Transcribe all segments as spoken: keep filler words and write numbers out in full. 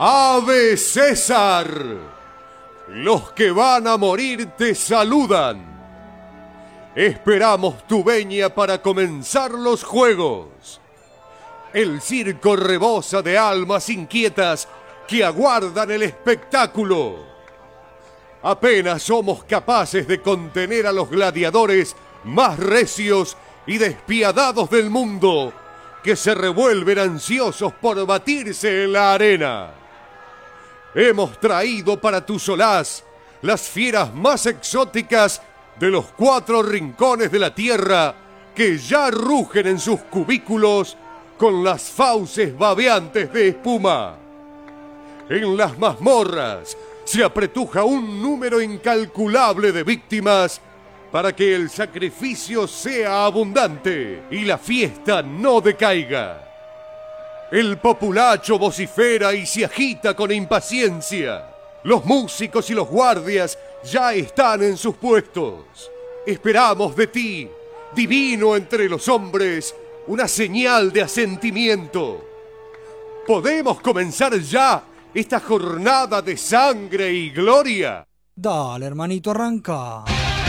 Ave César, los que van a morir te saludan. Esperamos tu veña para comenzar los juegos. El circo rebosa de almas inquietas que aguardan el espectáculo. Apenas somos capaces de contener a los gladiadores más recios y despiadados del mundo, que se revuelven ansiosos por batirse en la arena. Hemos traído para tu solaz las fieras más exóticas de los cuatro rincones de la tierra, que ya rugen en sus cubículos con las fauces babeantes de espuma. En las mazmorras se apretuja un número incalculable de víctimas para que el sacrificio sea abundante y la fiesta no decaiga. El populacho vocifera y se agita con impaciencia. Los músicos y los guardias ya están en sus puestos. Esperamos de ti, divino entre los hombres, una señal de asentimiento. ¿Podemos comenzar ya esta jornada de sangre y gloria? Dale, hermanito, arranca.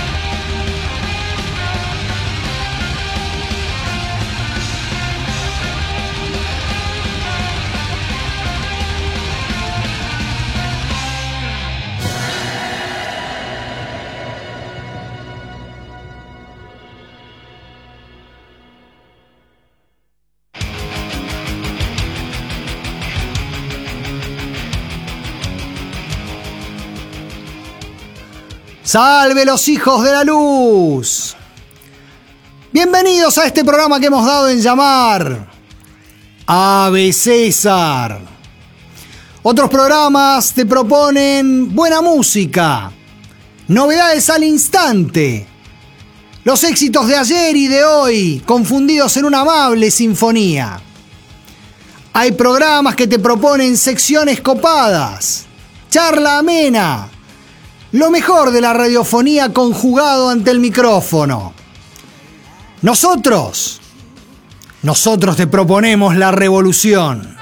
¡Salve los hijos de la luz! Bienvenidos a este programa que hemos dado en llamar Ave César. Otros programas te proponen buena música, novedades al instante, los éxitos de ayer y de hoy confundidos en una amable sinfonía. Hay programas que te proponen secciones copadas, charla amena, lo mejor de la radiofonía conjugado ante el micrófono. Nosotros, nosotros te proponemos la revolución.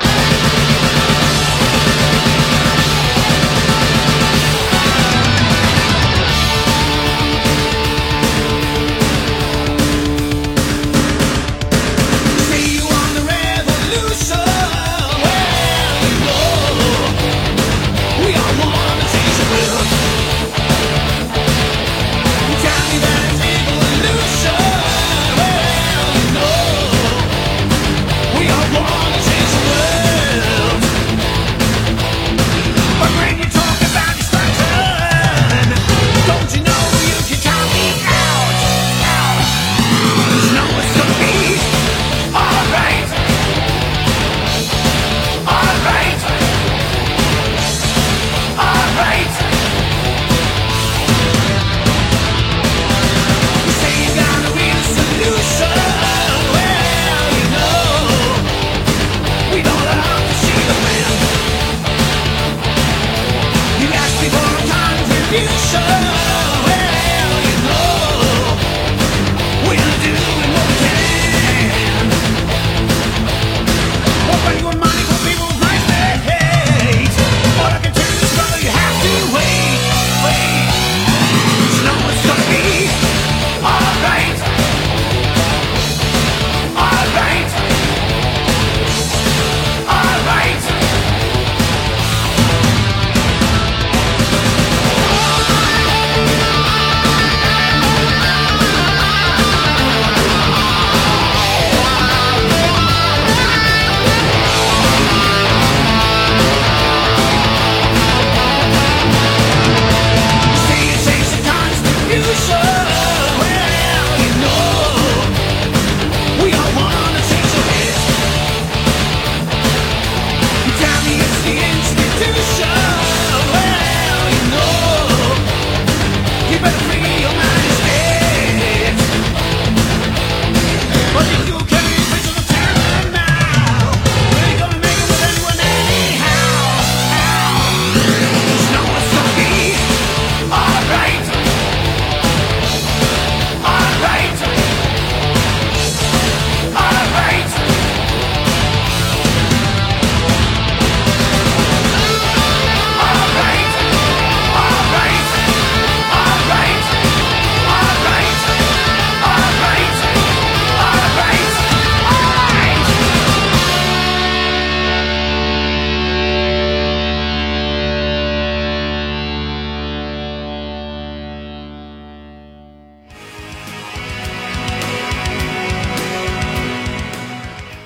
Change the world.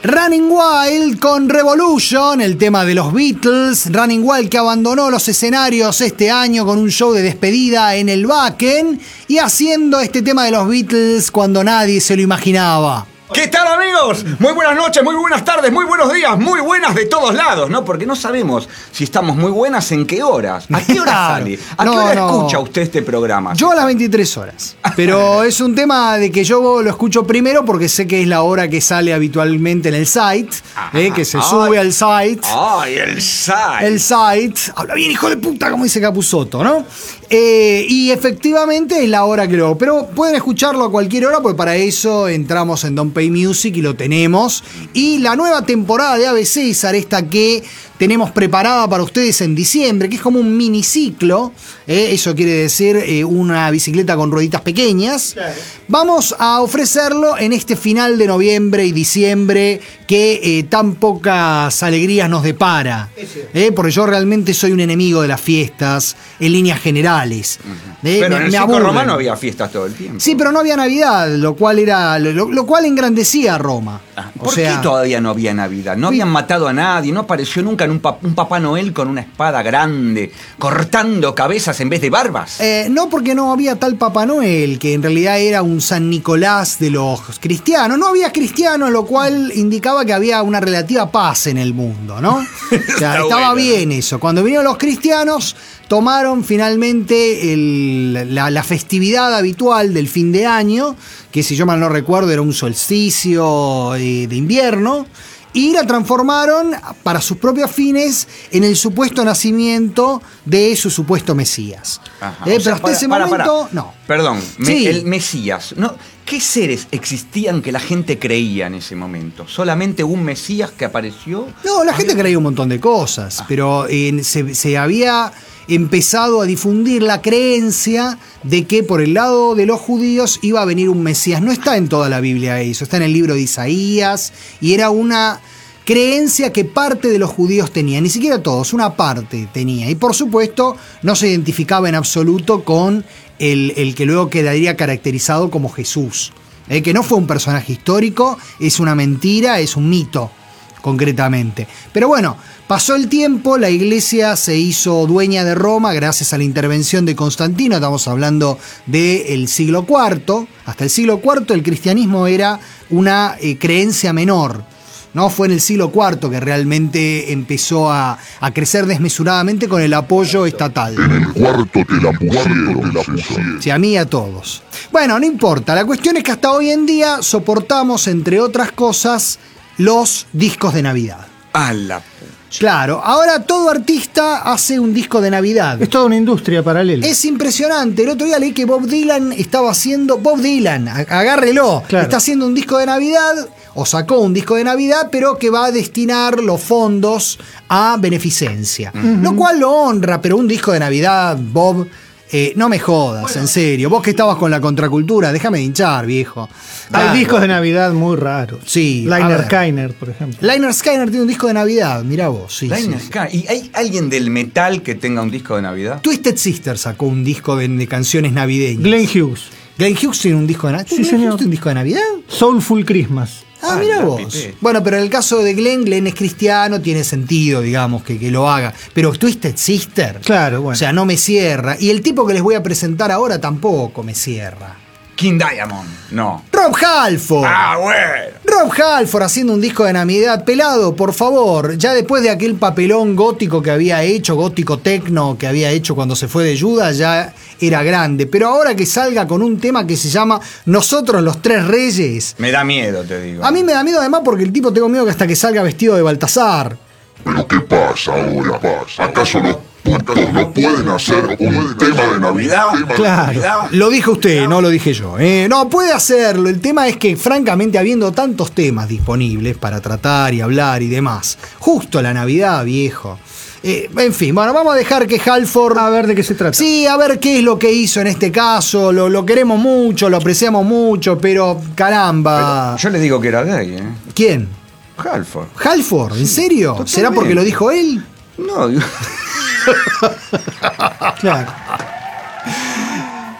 Running Wild con Revolution, el tema de los Beatles. Running Wild que abandonó los escenarios este año con un show de despedida en el Wacken y haciendo este tema de los Beatles cuando nadie se lo imaginaba. ¿Qué tal, amigos? Muy buenas noches, muy buenas tardes, muy buenos días, muy buenas de todos lados, ¿no? Porque no sabemos si estamos muy buenas en qué horas. ¿A qué hora Claro. sale? ¿A No, qué hora no. escucha usted este programa? Yo a las veintitrés horas. Pero es un tema de que yo lo escucho primero porque sé que es la hora que sale habitualmente en el site, eh, que se Ay. sube al site. ¡Ay, el site! El site. Habla bien, hijo de puta, como dice Capusotto, ¿no? Eh, y efectivamente es la hora que lo... Pero pueden escucharlo a cualquier hora porque para eso entramos en Don't Pay Music y lo tenemos. Y la nueva temporada de Ave César, esta que tenemos preparada para ustedes en diciembre, que es como un miniciclo, eh, eso quiere decir eh, una bicicleta con rueditas pequeñas. Claro. Vamos a ofrecerlo en este final de noviembre y diciembre que eh, tan pocas alegrías nos depara. Eh, porque yo realmente soy un enemigo de las fiestas en líneas generales. Uh-huh. eh, pero me, en el me circo aburren. romano había fiestas todo el tiempo. Sí, pero no había Navidad, lo cual era lo, lo cual engrandecía a Roma. Ah, O ¿Por sea, qué todavía no había Navidad? No habían matado a nadie, no apareció nunca un, pa- un Papá Noel con una espada grande, cortando cabezas en vez de barbas. Eh, no porque no había tal Papá Noel, que en realidad era un San Nicolás de los cristianos. No había cristianos, lo cual indicaba que había una relativa paz en el mundo, ¿no? O sea, Está estaba bueno, bien eso. Cuando vinieron los cristianos, tomaron finalmente el- la, la festividad habitual del fin de año, que si yo mal no recuerdo era un solsticio eh, de invierno, y la transformaron para sus propios fines en el supuesto nacimiento de su supuesto Mesías. Ajá. Eh, O sea, pero hasta para- ese para, momento, para. no. Perdón, me- Sí. el Mesías. ¿No? ¿Qué seres existían que la gente creía en ese momento? ¿Solamente un Mesías que apareció? No, la gente creía un montón de cosas, pero eh, se, se había empezado a difundir la creencia de que por el lado de los judíos iba a venir un Mesías. No está en toda la Biblia eso, está en el libro de Isaías y era una creencia que parte de los judíos tenía, ni siquiera todos, una parte tenía. Y por supuesto no se identificaba en absoluto con el, el que luego quedaría caracterizado como Jesús. Eh, que no fue un personaje histórico, es una mentira, es un mito, concretamente. Pero bueno, pasó el tiempo, la iglesia se hizo dueña de Roma gracias a la intervención de Constantino, estamos hablando del siglo cuarto. Hasta el siglo cuarto el cristianismo era una eh, creencia menor. No fue en el siglo cuarto que realmente empezó a, a crecer desmesuradamente con el apoyo estatal. En el cuarto te la pusieron, te la pusieron. Sí, a mí y a todos. Bueno, no importa. La cuestión es que hasta hoy en día soportamos, entre otras cosas, los discos de Navidad. A la... Claro, ahora todo artista hace un disco de Navidad. Es toda una industria paralela. Es impresionante. El otro día leí que Bob Dylan estaba haciendo... Bob Dylan, ag- agárrelo. Claro. Está haciendo un disco de Navidad, o sacó un disco de Navidad, pero que va a destinar los fondos a beneficencia. Uh-huh. Lo cual lo honra, pero un disco de Navidad, Bob... Eh, no me jodas, bueno, en serio. Vos que estabas con la contracultura, déjame de hinchar, viejo. Hay Claro. discos de Navidad muy raros. Sí, a Liner ver. Skyner, por ejemplo. Liner Skyner tiene un disco de Navidad, mirá vos. Sí, Liner sí. Sky. ¿Y hay alguien del metal que tenga un disco de Navidad? Twisted Sister sacó un disco de, de canciones navideñas. Glenn Hughes. Glenn Hughes tiene un disco de Navidad. Sí, ¿Glenn señor. Hughes tiene un disco de Navidad? Soulful Christmas. Ah, Ah, mira la vos. pipeta. Bueno, pero en el caso de Glenn, Glenn es cristiano, tiene sentido, digamos, que, que lo haga. Pero Twisted Sister. Claro, bueno. O sea, no me cierra. Y el tipo que les voy a presentar ahora tampoco me cierra. King Diamond. No. Rob Halford. Ah, bueno. Rob Halford haciendo un disco de Navidad. Pelado, por favor. Ya después de aquel papelón gótico que había hecho, gótico tecno que había hecho cuando se fue de Judas, ya era grande. Pero ahora que salga con un tema que se llama Nosotros los Tres Reyes. Me da miedo, te digo. A mí me da miedo además porque el tipo tengo miedo que hasta que salga vestido de Baltasar. ¿Pero qué pasa ahora? ¿Acaso los putos no pueden hacer un tema de Navidad? Claro. Lo dijo usted, no lo dije yo. ¿eh? No, puede hacerlo. El tema es que, francamente, habiendo tantos temas disponibles para tratar y hablar y demás, justo la Navidad, viejo. Eh, en fin, bueno, vamos a dejar que Halford... A ver de qué se trata. Sí, a ver qué es lo que hizo en este caso. Lo, lo queremos mucho, lo apreciamos mucho, pero caramba. Pero yo le digo que era gay, ¿eh? ¿Quién? Halford. ¿Halford? ¿En serio? Totalmente. ¿Será porque lo dijo él? No, digo... Claro.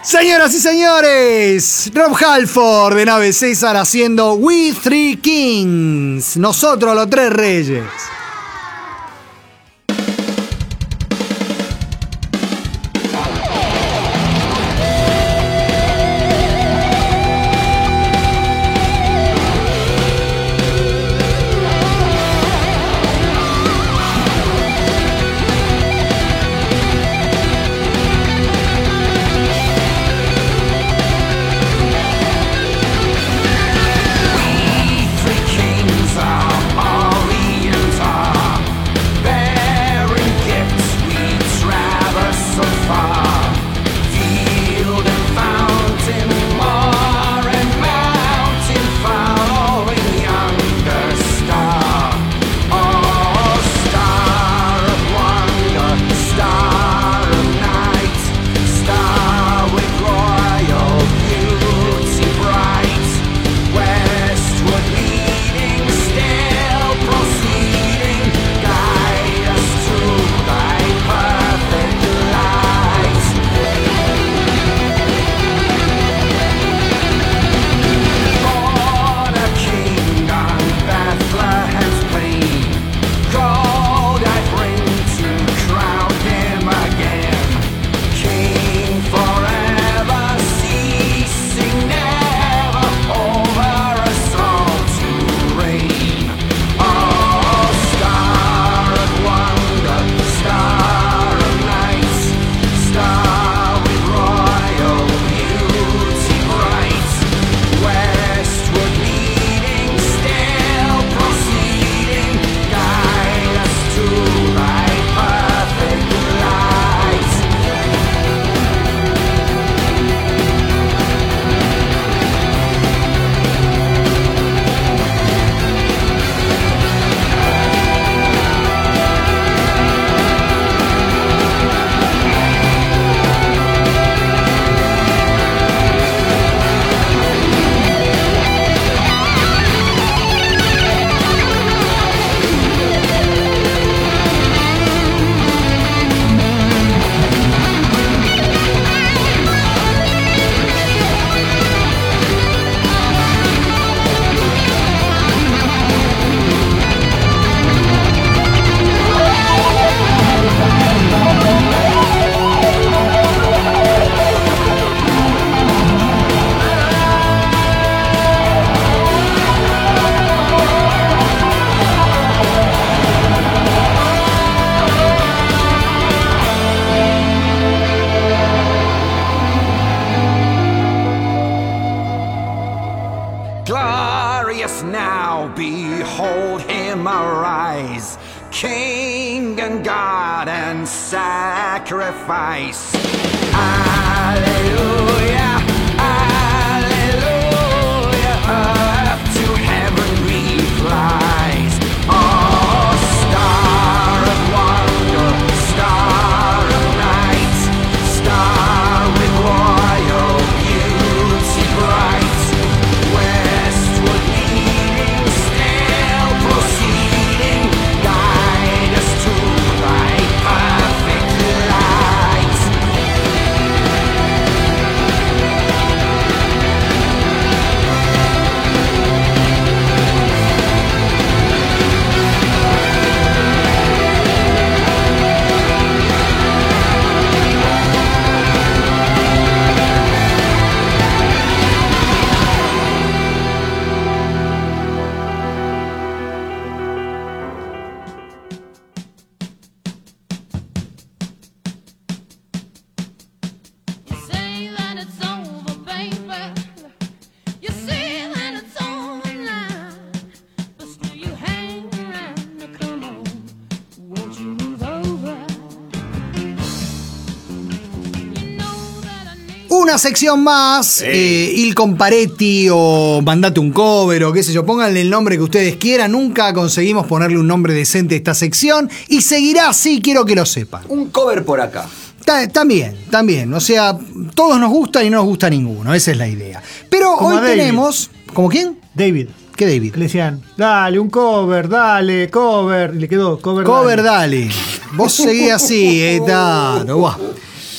Señoras y señores, Rob Halford de Nave César haciendo We Three Kings, nosotros los tres reyes. Glorious now, behold him arise, King and God and sacrifice. Alleluia, alleluia, up to heaven replies. Oh, star of wonder, star of night, star with royal beauty bright, westward leading, still proceeding, guide us to thy perfect light. You say that it's over, baby. You say that it's over now. But still you hang around. Now come on, won't you move over? You know that I need. Una sección más, eh, Il Comparetti o Mandate un cover o qué sé yo, pónganle el nombre que ustedes quieran, nunca conseguimos ponerle un nombre decente a esta sección y seguirá así, quiero que lo sepan. Un cover por acá. Ta- También, también, o sea, todos nos gusta y no nos gusta ninguno, esa es la idea. Pero Como hoy a David. tenemos, ¿como quién? David. ¿Qué David? Le decían, dale, un cover, dale, cover. Y le quedó, cover, Cover, dale. Vos seguís así, eh, tanto, buah.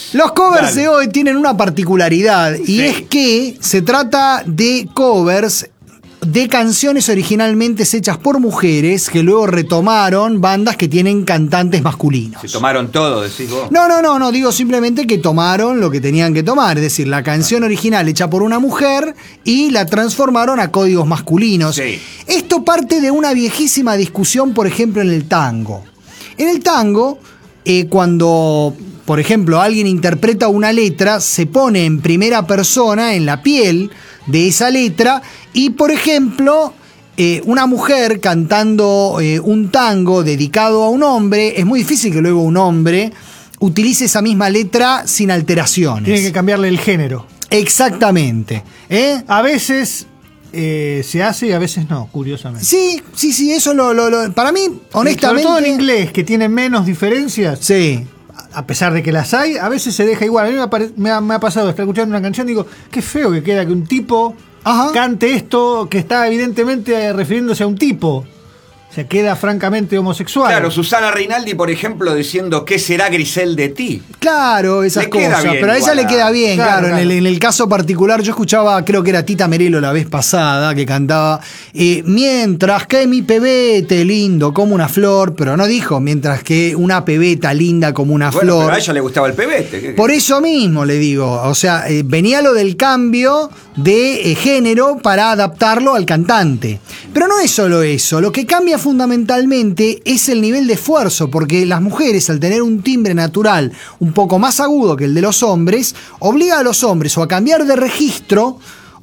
Los covers Dale. de hoy tienen una particularidad y Sí. es que se trata de covers de canciones originalmente hechas por mujeres que luego retomaron bandas que tienen cantantes masculinos. Se tomaron todo, decís vos. No, no, no, no, digo simplemente que tomaron lo que tenían que tomar, es decir, la canción original hecha por una mujer y la transformaron a códigos masculinos. Sí. Esto parte de una viejísima discusión, por ejemplo, en el tango. En el tango, eh, cuando, por ejemplo, alguien interpreta una letra, se pone en primera persona, en la piel de esa letra, y, por ejemplo, eh, una mujer cantando eh, un tango dedicado a un hombre, es muy difícil que luego un hombre utilice esa misma letra sin alteraciones. Tiene que cambiarle el género. Exactamente. ¿eh? A veces eh, se hace y a veces no, curiosamente. Sí, sí, sí, eso lo, lo- lo- para mí, honestamente. Sobre todo en inglés, que tiene menos diferencias, Sí. a pesar de que las hay, a veces se deja igual. A mí me ha, pare- me ha- me ha pasado estar escuchando una canción y digo, qué feo que queda que un tipo Ajá. cante esto que está evidentemente eh, refiriéndose a un tipo. O sea, queda francamente homosexual. Claro, Susana Rinaldi, por ejemplo, diciendo ¿qué será Grisel de ti? Claro, esas Le queda cosas. bien Pero a ella igual le a- queda bien, Claro, claro. En, claro. el, en el caso particular, yo escuchaba, creo que era Tita Merelo la vez pasada, que cantaba eh, mientras que mi pebete lindo como una flor, pero no dijo mientras que una pebeta linda como una Bueno, flor. pero a ella le gustaba el pebete. ¿qué- Por eso mismo le digo, o sea, eh, venía lo del cambio de eh, género para adaptarlo al cantante. Pero no es solo eso, lo que cambia fundamentalmente es el nivel de esfuerzo, porque las mujeres, al tener un timbre natural un poco más agudo que el de los hombres, obliga a los hombres o a cambiar de registro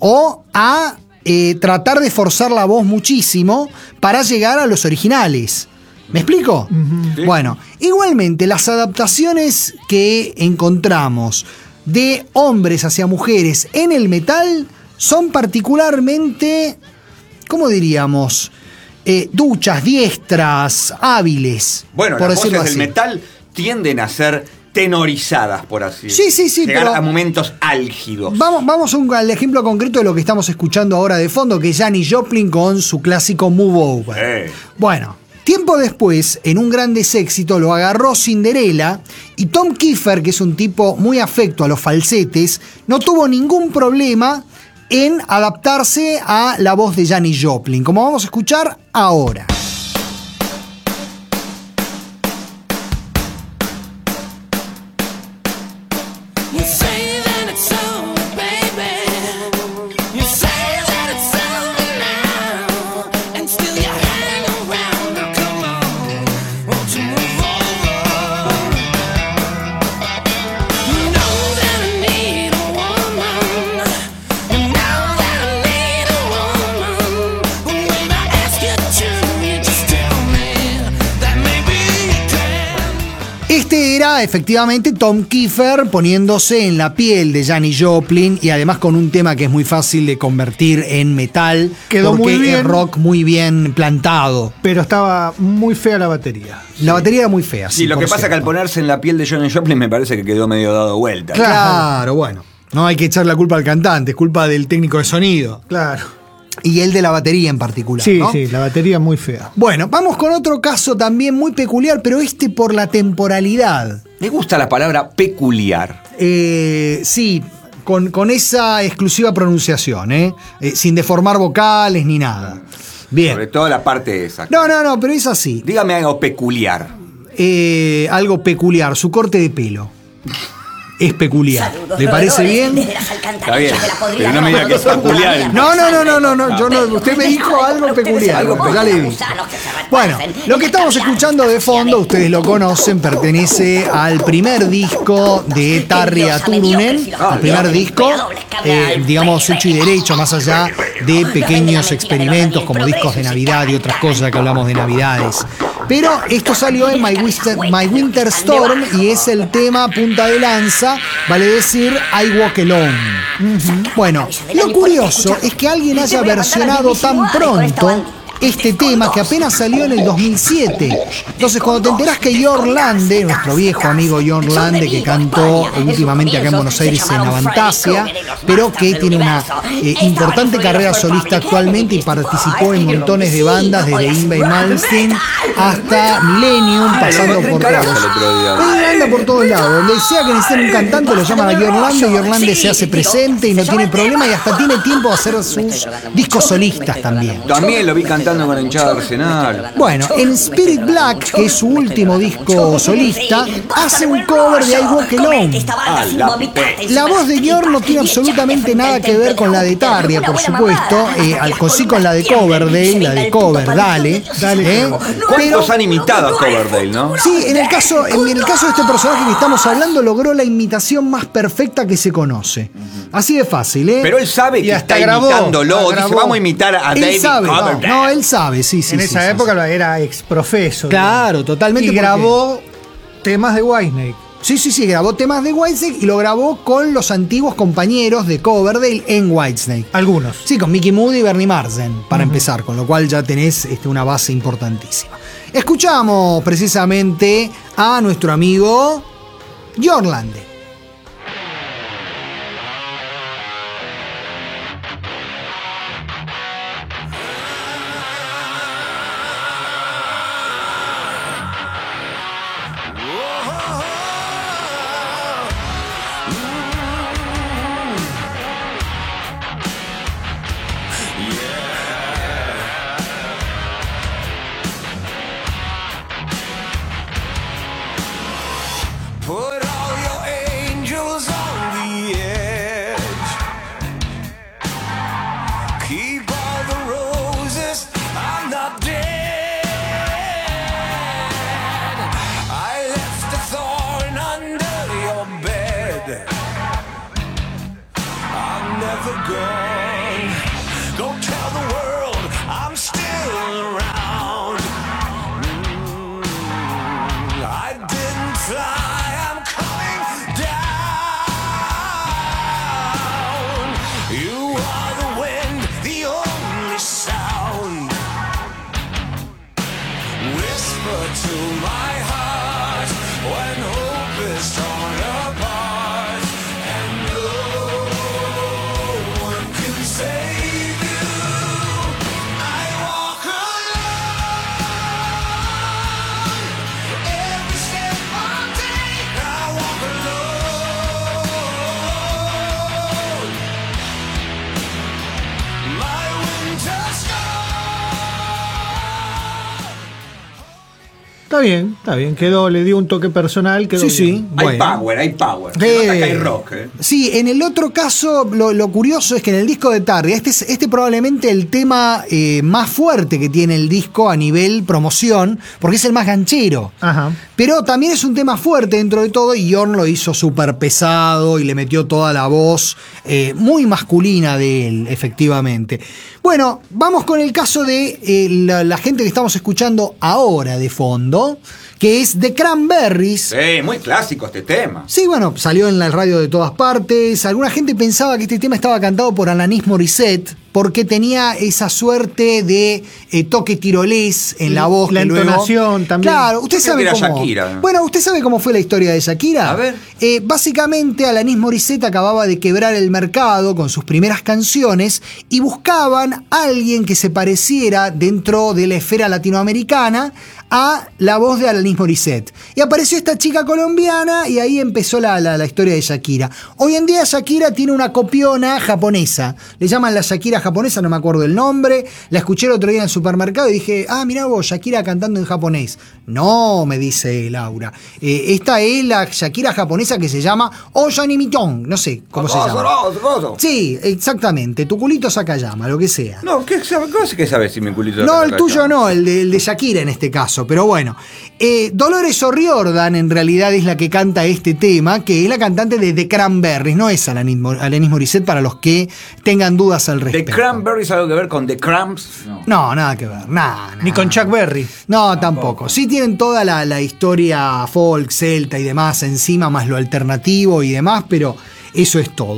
o a eh, tratar de forzar la voz muchísimo para llegar a los originales. ¿Me explico? Sí. Bueno, igualmente las adaptaciones que encontramos de hombres hacia mujeres en el metal son particularmente, ¿cómo diríamos? Eh, duchas, diestras, hábiles. Bueno, por las voces decirlo del así. metal tienden a ser tenorizadas, por así Sí, sí, sí, Llegar pero- a momentos álgidos. Vamos, vamos a un- al ejemplo concreto de lo que estamos escuchando ahora de fondo, que es Janis Joplin con su clásico Move Over. Eh. Bueno, tiempo después, en un gran deséxito, lo agarró Cinderella y Tom Kiefer, que es un tipo muy afecto a los falsetes, no tuvo ningún problema en adaptarse a la voz de Janis Joplin, como vamos a escuchar ahora. You say that it's over, baby. You say that it's over now, and still you hang around. Now come on, won't you move over? You know that I need a woman. You know that I need a woman. When I ask you to, you just tell me that maybe you can. Este era efectivamente Tom Kiefer poniéndose en la piel de Janis Joplin y además con un tema que es muy fácil de convertir en metal. Quedó porque muy bien. es rock muy bien plantado. Pero estaba muy fea la batería. La batería era muy fea. Sí, lo por que pasa es que al cierto. ponerse en la piel de Johnny Joplin me parece que quedó medio dado vuelta. Claro, bueno. No hay que echar la culpa al cantante, es culpa del técnico de sonido. Claro. Y el de la batería en particular. Sí, ¿no? sí, la batería muy fea. Bueno, vamos con otro caso también muy peculiar, pero este por la temporalidad. Me gusta la palabra peculiar. Eh, sí, con, con esa exclusiva pronunciación, ¿eh? Eh, sin deformar vocales ni nada. Sobre Bien. todo la parte esa. No, no, no, pero es así. Dígame algo peculiar. Eh, algo peculiar, su corte de pelo. Es peculiar. ¿Le parece bien? Está bien. Pero no me diga que es peculiar. No, no, no, no, no, no, yo no, usted me dijo algo peculiar, Algo pues ya le vi. Bueno, lo que estamos escuchando de fondo, ustedes lo conocen, pertenece al primer disco de Tarja Turunen, el primer disco, eh, digamos, hecho y derecho, más allá de pequeños experimentos como discos de Navidad y otras cosas que hablamos de Navidades. Pero esto salió en My Winter, My Winter Storm y es el tema punta de lanza, vale decir I Walk Alone. Bueno, lo curioso es que alguien haya versionado tan pronto este tema que apenas salió en el dos mil siete. Entonces, cuando te enterás que Jörn Lande, nuestro viejo amigo Jörn Lande, que cantó últimamente acá en Buenos Aires en Avantasia, pero que tiene una eh, importante carrera solista actualmente y participó en montones de bandas, desde Yngwie Malmsteen hasta Millennium, pasando por todos. Él anda por todos lados. Donde sea que necesiten un cantante, lo llaman a Jörn Lande, Jörn Lande se hace presente y no tiene problema y hasta tiene tiempo de hacer sus discos solistas también. También lo vi cantando con la hinchada de Arsenal. Bueno, en Spirit Black, que es su último disco solista, hace un cover de I Walk Alone. Ah, la pipé. La voz de Jörn no tiene absolutamente nada que ver con la de Tarria, por supuesto, eh, al sí con la de Coverdale, la de Cover, dale, dale. ¿eh? Pero ¿Cuántos han imitado a Coverdale, no? sí, en el caso, en el caso de este personaje que estamos hablando, logró la imitación más perfecta que se conoce. Así de fácil, ¿eh? Pero él sabe que hasta está grabó, imitándolo. ah, Dice, grabó. vamos a imitar a Él David sabe, no, Coverdale. no, él sabe, sí, sí. en sí, esa sí, época era ex profeso. Claro, digamos. totalmente, Y porque- grabó temas de Whitesnake. Sí, sí, sí, grabó temas de Whitesnake y lo grabó con los antiguos compañeros de Coverdale en Whitesnake. Algunos. Sí, con Mickey Moody y Bernie Marsden, para empezar, con lo cual ya tenés este, una base importantísima. Escuchamos precisamente a nuestro amigo Jörn Lande. Put all your angels on the edge. Keep all the roses, I'm not dead. I left a thorn under your bed. I'm never gone. Go tell the world I'm still around. Mm, I didn't fly. You are the wind, the only sound. Whisper to my heart when hope is torn apart, and no one can save you. I walk alone. Every step I take, I walk alone. My winter sky. Está bien, está bien. Quedó, le dio un toque personal. Quedó Sí, sí. bien. Hay Bueno. power, hay power. Se Eh, nota que hay rock, eh. Sí, en el otro caso, lo, lo curioso es que en el disco de Tarria, este es este probablemente el tema eh, más fuerte que tiene el disco a nivel promoción, porque es el más ganchero. Ajá. Pero también es un tema fuerte dentro de todo y Jörn lo hizo súper pesado y le metió toda la voz eh, muy masculina de él, efectivamente. Bueno, vamos con el caso de eh, la, la gente que estamos escuchando ahora de fondo, que es The Cranberries. Sí, muy clásico este tema. Sí, bueno, salió en la radio de todas partes. Alguna gente pensaba que este tema estaba cantado por Alanis Morissette porque tenía esa suerte de eh, toque tirolés en Y la voz. la que luego- entonación también. Claro, usted Yo creo sabe que era cómo. Shakira. Bueno, usted sabe cómo fue la historia de Shakira. A ver. Eh, básicamente, Alanis Morissette acababa de quebrar el mercado con sus primeras canciones y buscaban a alguien que se pareciera dentro de la esfera latinoamericana a la voz de Alanis Morissette. Y apareció esta chica colombiana y ahí empezó la, la, la historia de Shakira. Hoy en día Shakira tiene una copiona japonesa. Le llaman la Shakira japonesa, no me acuerdo el nombre. La escuché el otro día en el supermercado y dije, ah, mirá vos, Shakira cantando en japonés. No, me dice Laura. Eh, esta es la Shakira japonesa que se llama Oyanimiton. No sé cómo se llama. Sí, exactamente. Tu culito Sakayama, lo que sea. No, ¿qué sabe, qué sabes si mi culito No, está el acá? tuyo no, el de, el de Shakira en este caso, pero bueno. Eh, Dolores O'Riordan en realidad es la que canta este tema, que es la cantante de The Cranberries, no es Alanis, Mor- Alanis Morissette para los que tengan dudas al ¿The respecto. Cranberries algo que ver con The Cramps? No. No, nada que ver, nada. Ni con Chuck Berry. No, tampoco. Sí tienen toda la, la historia folk, celta y demás encima, más lo alternativo y demás, pero eso es todo.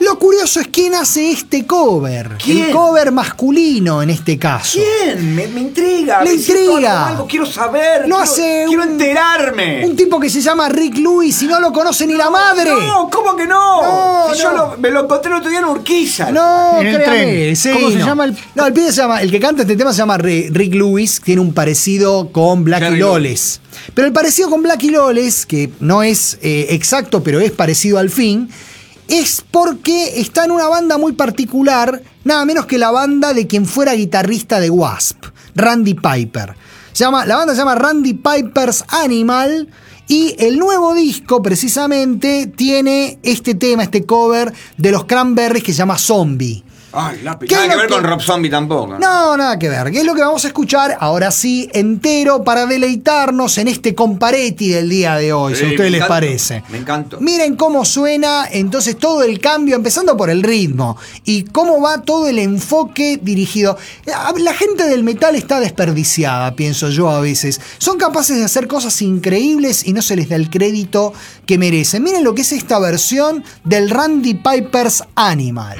Lo curioso es quién hace este cover. ¿Quién? El cover masculino en este caso. ¿Quién? Me, me intriga. Le me siento intriga. algo, algo, quiero saber. Lo quiero, hace quiero un- enterarme. Un tipo que se llama Rick Lewis y no lo conoce ni la madre. No, ¿cómo que no? No, Si yo no. lo- me lo encontré el otro día en Urquiza. No, En el créame, tren. sí, ¿Cómo se no. llama el- No, el pibe se llama, el que canta este tema se llama Ri- Rick Lewis, tiene un parecido con Blackie Jerry Lawless. Pero el parecido con Blackie Lawless, que no es eh, exacto, pero es parecido al fin, es porque está en una banda muy particular, nada menos que la banda de quien fuera guitarrista de Wasp, Randy Piper. Se llama, la banda se llama Randy Piper's Animal. Y el nuevo disco, precisamente, tiene este tema, este cover de los Cranberries que se llama Zombie. Ay, lápiz. ¿Qué Nada es que lo ver que- con Rob Zombie tampoco. No, nada que ver. ¿Qué es lo que vamos a escuchar ahora sí entero para deleitarnos en este comparetti del día de hoy, si a Sí, ustedes me les encanta, parece? me encanta. Miren cómo suena entonces todo el cambio, empezando por el ritmo y cómo va todo el enfoque dirigido. La gente del metal está desperdiciada, pienso yo a veces. Son capaces de hacer cosas increíbles y no se les da el crédito que merecen. Miren lo que es esta versión del Randy Piper's Animal.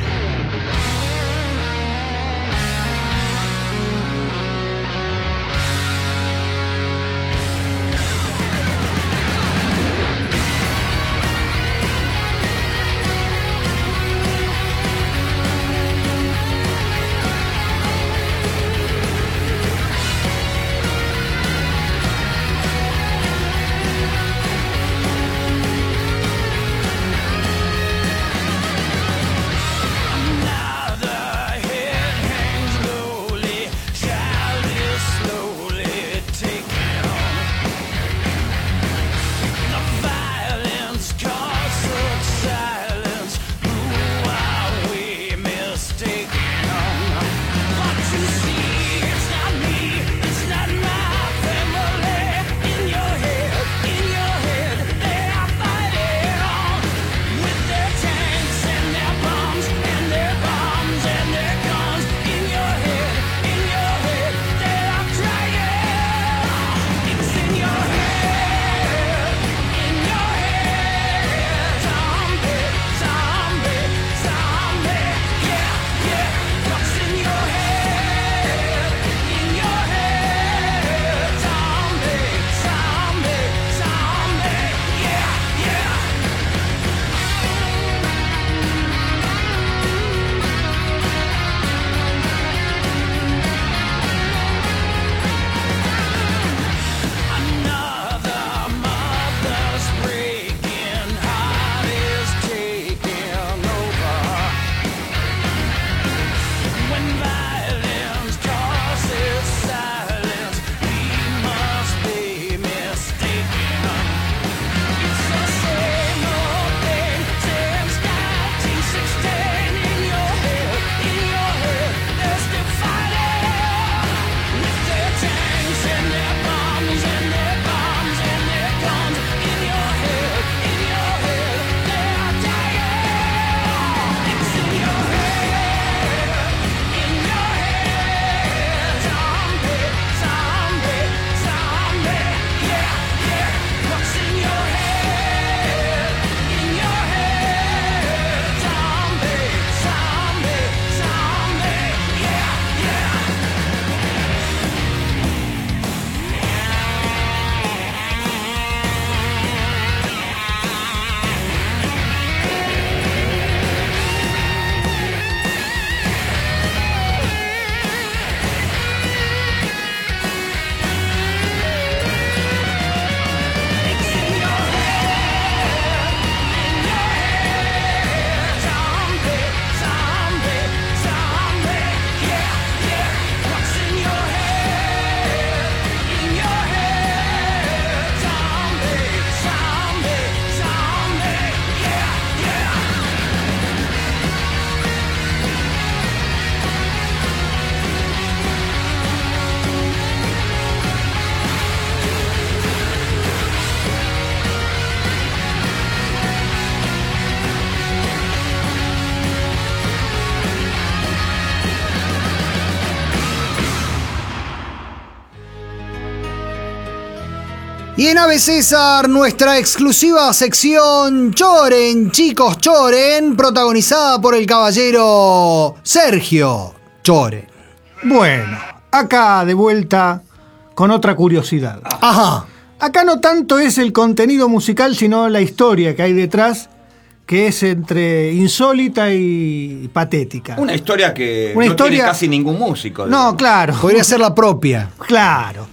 Y en Ave César, nuestra exclusiva sección Choren, chicos Choren, protagonizada por el caballero Sergio Choren. Bueno, acá de vuelta con otra curiosidad. Ajá. Acá no tanto es el contenido musical, sino la historia que hay detrás, que es entre insólita y patética. Una historia que Una no historia- tiene casi ningún músico. No, digamos. claro. Podría ser la propia. Claro.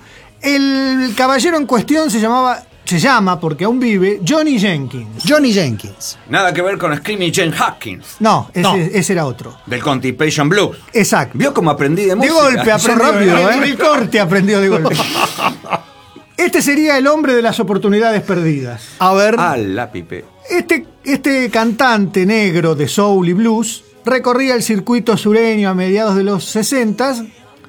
El caballero en cuestión se llamaba, se llama, porque aún vive, Johnny Jenkins. Johnny Jenkins. Nada que ver con Screaming Jane Hawkins, No, ese, No. ese era otro. del Constipation Blues. Exacto. ¿Vio cómo aprendí de De música? golpe aprendió. rápido, el, ¿eh? el corte aprendió de golpe. Este sería el hombre de las oportunidades perdidas. A ver. Ah, la pipe. Este, este cantante negro de soul y blues recorría el circuito sureño a mediados de los sesentas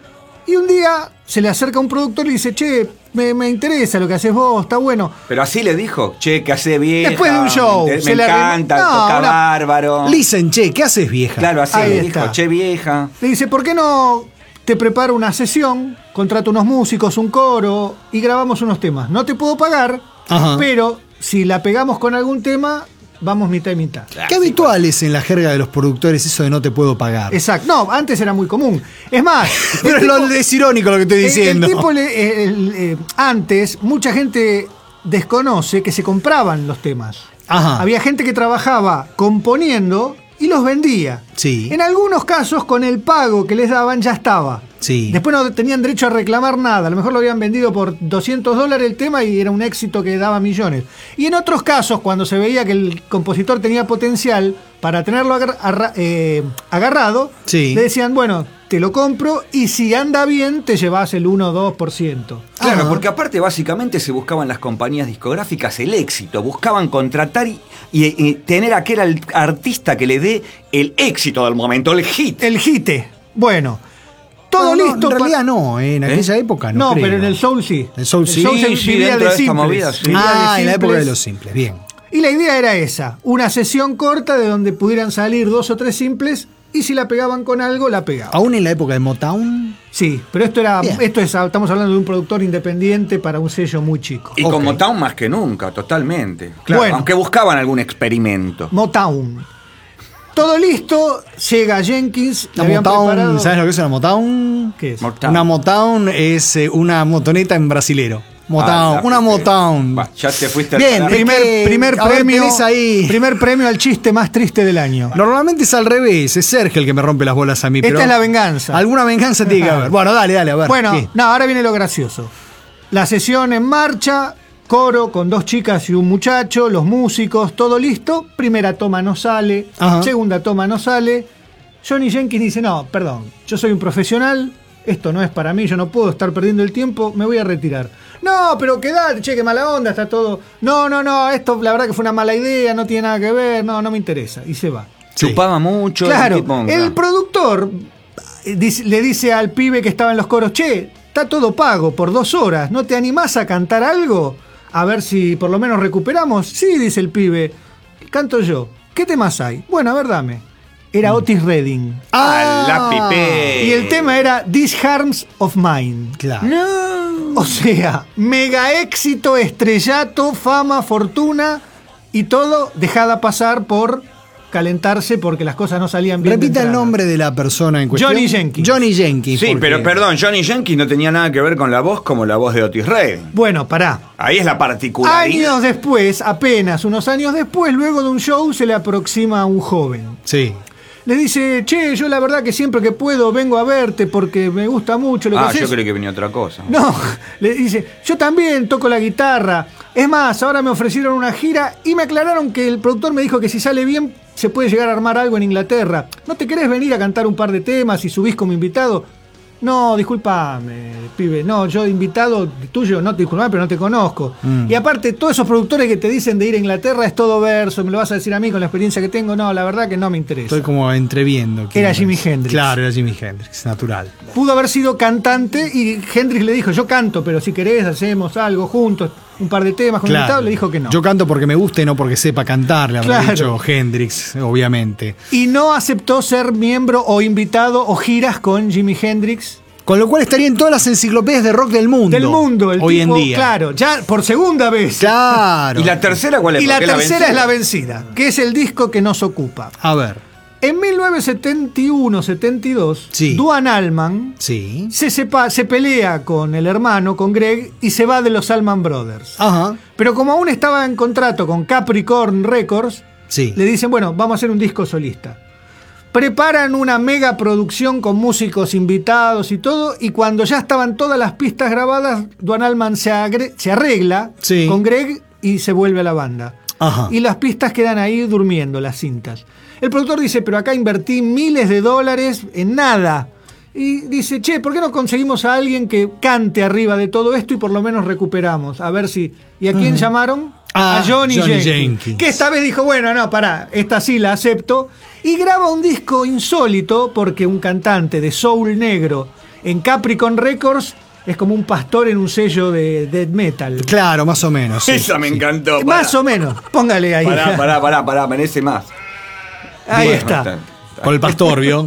y un día se le acerca un productor y le dice, che, me, me interesa lo que haces vos, está bueno. Pero así le dijo, che, que hace bien. Después de un show, Me, se me le arre- encanta, No, toca una- bárbaro. Listen, che, ¿qué haces, vieja? Claro, así Ahí le está. dijo, che, vieja. Le dice, ¿por qué no te preparo una sesión, contrato unos músicos, un coro y grabamos unos temas? No te puedo pagar, Ajá. pero si la pegamos con algún tema, vamos mitad y mitad. Qué habitual es en la jerga de los productores eso de no te puedo pagar. Exacto. No, antes era muy común. Es más, Pero el es, tipo- lo, es irónico lo que estoy el- diciendo. el tipo le- el- eh, antes, mucha gente desconoce que se compraban los temas. Ajá. Había gente que trabajaba componiendo y los vendía. Sí. En algunos casos, con el pago que les daban, ya estaba. Sí. Después no tenían derecho a reclamar nada. A lo mejor lo habían vendido por doscientos dólares el tema y era un éxito que daba millones. Y en otros casos, cuando se veía que el compositor tenía potencial para tenerlo agar- arra- eh, agarrado, Sí. le decían, bueno, te lo compro y si anda bien te llevas el uno o dos por ciento. Claro, Ajá. porque aparte básicamente se buscaban las compañías discográficas el éxito, buscaban contratar y, y- y tener aquel al- artista que le dé el éxito del momento, el hit. El hite. Bueno, todo No, no, listo. En pa- realidad no, eh, en aquella época no. No, creo. pero en el soul sí. El soul sí. se Sí, sí, vivía dentro de esta simples, movida, sí. vivía de Ah, en la época de simples. los simples, bien. Y la idea era esa, una sesión corta de donde pudieran salir dos o tres simples y si la pegaban con algo, la pegaban. Aún en la época de Motown. Sí, pero esto era, Bien. esto es, estamos hablando de un productor independiente para un sello muy chico. Y Ok. como Town más que nunca, totalmente. Claro. Bueno. Aunque buscaban algún experimento. Motown. Todo listo, llega Jenkins, le La habían Motown, preparado- ¿sabes lo que es una Motown? ¿Qué es? Motown. Una Motown es eh, una motoneta en brasilero. Motown, Ah, la una pipe. Motown. Va, ya te fuiste al Bien, carajo. es Primer, que, primer a ver, premio, tenés ahí. primer premio al chiste más triste del año. Normalmente es al revés, es Sergio el que me rompe las bolas a mí. Esta pero es la venganza. Alguna venganza tiene que haber. Bueno, dale, dale, a ver. Bueno, ¿qué? no, ahora viene lo gracioso. La sesión en marcha, coro con dos chicas y un muchacho, los músicos, todo listo. Primera toma no sale, Ajá. segunda toma no sale. Johnny Jenkins dice, no, perdón, yo soy un profesional, esto no es para mí, yo no puedo estar perdiendo el tiempo, me voy a retirar. No, pero quedate, che, qué mala onda, está todo. No, no, no, esto la verdad que fue una mala idea, no tiene nada que ver, no, no me interesa. Y se va. Sí. Chupaba mucho. Claro, el tipo, el productor eh, dice- le dice al pibe que estaba en los coros, che, está todo pago por dos horas, ¿no te animás a cantar algo? A ver si por lo menos recuperamos. Sí, dice el pibe, canto yo. ¿Qué temas hay? Bueno, a ver, dame. Era Otis Redding. Ah, la pipe. Y el tema era These Harms of Mine. Claro. O sea, mega éxito, estrellato, fama, fortuna y todo dejada pasar por calentarse porque las cosas no salían bien. de Repita el entrada. nombre de la persona en cuestión. Johnny Jenkins. Johnny Jenkins. Sí, porque- pero perdón, Johnny Jenkins no tenía nada que ver con la voz como la voz de Otis Redding. Bueno, pará. Ahí es la particularidad. Años después, apenas unos años después, luego de un show, se le aproxima a un joven. Sí. Le dice, che, yo la verdad que siempre que puedo vengo a verte porque me gusta mucho lo que Ah, haces. yo creí que venía otra cosa. No, le dice, yo también toco la guitarra. Es más, ahora me ofrecieron una gira y me aclararon que el productor me dijo que si sale bien se puede llegar a armar algo en Inglaterra. ¿No te querés venir a cantar un par de temas y subís como invitado? No, discúlpame, pibe. No, yo invitado tuyo, no te disculpame, pero no te conozco. Mm. Y aparte, todos esos productores que te dicen de ir a Inglaterra es todo verso, me lo vas a decir a mí con la experiencia que tengo. No, la verdad que no me interesa. Estoy como entreviendo. quién Era es. Jimi Hendrix. Claro, era Jimi Hendrix, natural. Pudo haber sido cantante y Hendrix le dijo, yo canto, pero si querés hacemos algo juntos, un par de temas con Claro. invitado, le dijo que no. Yo canto porque me gusta y no porque sepa cantar, le habrá Claro. dicho Hendrix, obviamente. Y no aceptó ser miembro o invitado o giras con Jimi Hendrix. Con lo cual estaría en todas las enciclopedias de rock del mundo. Del mundo, el hoy tipo, en día. claro, ya por segunda vez. Claro. ¿Y la tercera cuál es? Y la Porque tercera es la vencida. vencida, que es el disco que nos ocupa. A ver. En mil novecientos setenta y uno setenta y dos, Sí. Duane Allman Sí. se, sepa- se pelea con el hermano, con Greg, y se va de los Allman Brothers. Ajá. Pero como aún estaba en contrato con Capricorn Records, Sí. le dicen, bueno, vamos a hacer un disco solista. Preparan una mega producción con músicos invitados y todo, y cuando ya estaban todas las pistas grabadas, Duane Allman se, agre- se arregla Sí. con Greg y se vuelve a la banda. Ajá. Y las pistas quedan ahí durmiendo, las cintas. El productor dice, pero acá invertí miles de dólares en nada. Y dice, che, ¿por qué no conseguimos a alguien que cante arriba de todo esto y por lo menos recuperamos? A ver si... ¿Y a quién llamaron? Ah, a Johnny, Johnny Jenkins, Jenkins. que esta vez dijo, bueno, no, pará, esta sí la acepto. Y graba un disco insólito porque un cantante de soul negro en Capricorn Records es como un pastor en un sello de death metal. Claro, más o menos. sí, Esa me sí. encantó. Más o menos, póngale ahí. Pará, pará, pará, pará, merece más. Ahí Bueno, está. Con el pastor, ¿vio?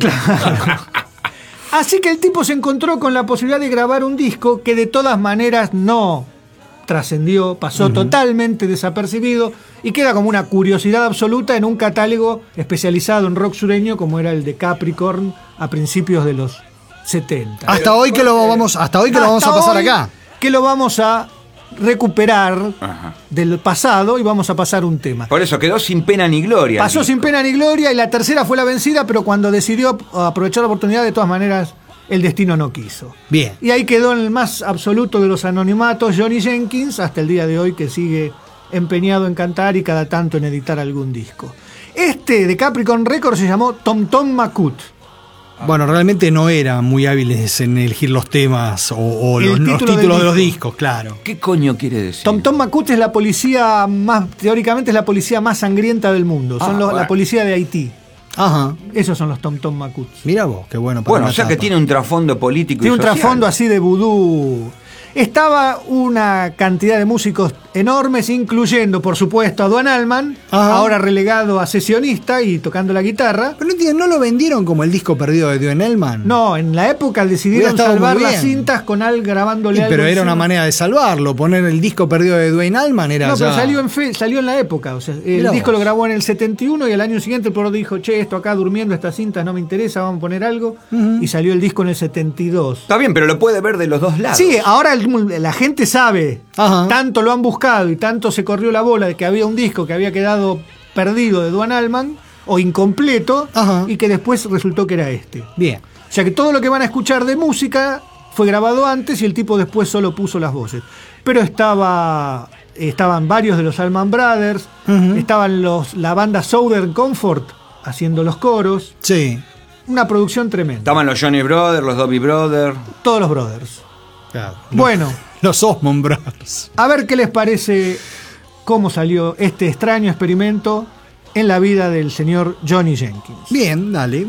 Así que el tipo se encontró con la posibilidad de grabar un disco que de todas maneras no trascendió, pasó totalmente desapercibido y queda como una curiosidad absoluta en un catálogo especializado en rock sureño como era el de Capricorn a principios de los setenta. Hasta hoy que lo vamos, hasta hoy que lo vamos a Hasta pasar hoy acá. Que lo vamos a recuperar Ajá. del pasado y vamos a pasar un tema. Por eso quedó sin pena ni gloria. Pasó el sin disco. pena ni gloria y la tercera fue la vencida, pero cuando decidió aprovechar la oportunidad, de todas maneras, el destino no quiso. Bien. Y ahí quedó en el más absoluto de los anonimatos Johnny Jenkins, hasta el día de hoy que sigue empeñado en cantar y cada tanto en editar algún disco. Este de Capricorn Records se llamó Tom Tom Makut. Bueno, realmente no eran muy hábiles en elegir los temas o, o El los, los título del títulos de los disco. discos, claro. ¿Qué coño quiere decir? Tom Tom Makut es la policía más, teóricamente es la policía más sangrienta del mundo. Son Ah, los- la bueno. policía de Haití. Ajá. Esos son los Tom Tom Makut. Mira vos, qué bueno. para Bueno, o una sea que tapa. tiene un trasfondo político Tiene y un social. trasfondo así de vudú. Estaba una cantidad de músicos enormes, incluyendo, por supuesto, a Duane Allman, Ajá. ahora relegado a sesionista y tocando la guitarra. Pero no entiendo, ¿no lo vendieron como el disco perdido de Duane Allman? No, en la época decidieron Hubiera estado salvar muy las bien. cintas con Al grabándole Sí, algo pero era encima. una manera de salvarlo. Poner el disco perdido de Duane Allman era No, pero ya- salió en, fe- salió en la época. O sea, el Mirá disco vos. lo grabó en el setenta y uno y al año siguiente el productor dijo, che, esto acá durmiendo, estas cintas no me interesa, vamos a poner algo. Y salió el disco en el setenta y dos. Está bien, pero lo puede ver de los dos lados. Sí, ahora el- la gente sabe, Ajá. tanto lo han buscado y tanto se corrió la bola de que había un disco que había quedado perdido de Duane Allman o incompleto Ajá. y que después resultó que era este. Bien. O sea que todo lo que van a escuchar de música fue grabado antes y el tipo después solo puso las voces. Pero estaba estaban varios de los Allman Brothers, Ujú. estaban los la banda Southern Comfort haciendo los coros, Sí. una producción tremenda. Estaban los Johnny Brothers, los Dobby Brothers. Todos los brothers. Claro. Bueno, Los Osmond Brothers. a ver qué les parece cómo salió este extraño experimento en la vida del señor Johnny Jenkins. Bien, dale.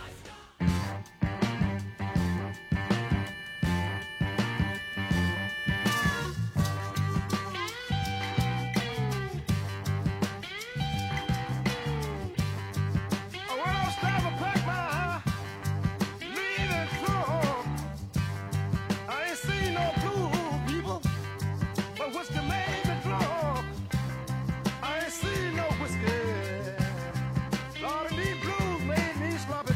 When I start to pack my leaving truck, I ain't seen no blue people, but whiskey made me drunk. I ain't seen no whiskey. Lord, these blues made me sloppy.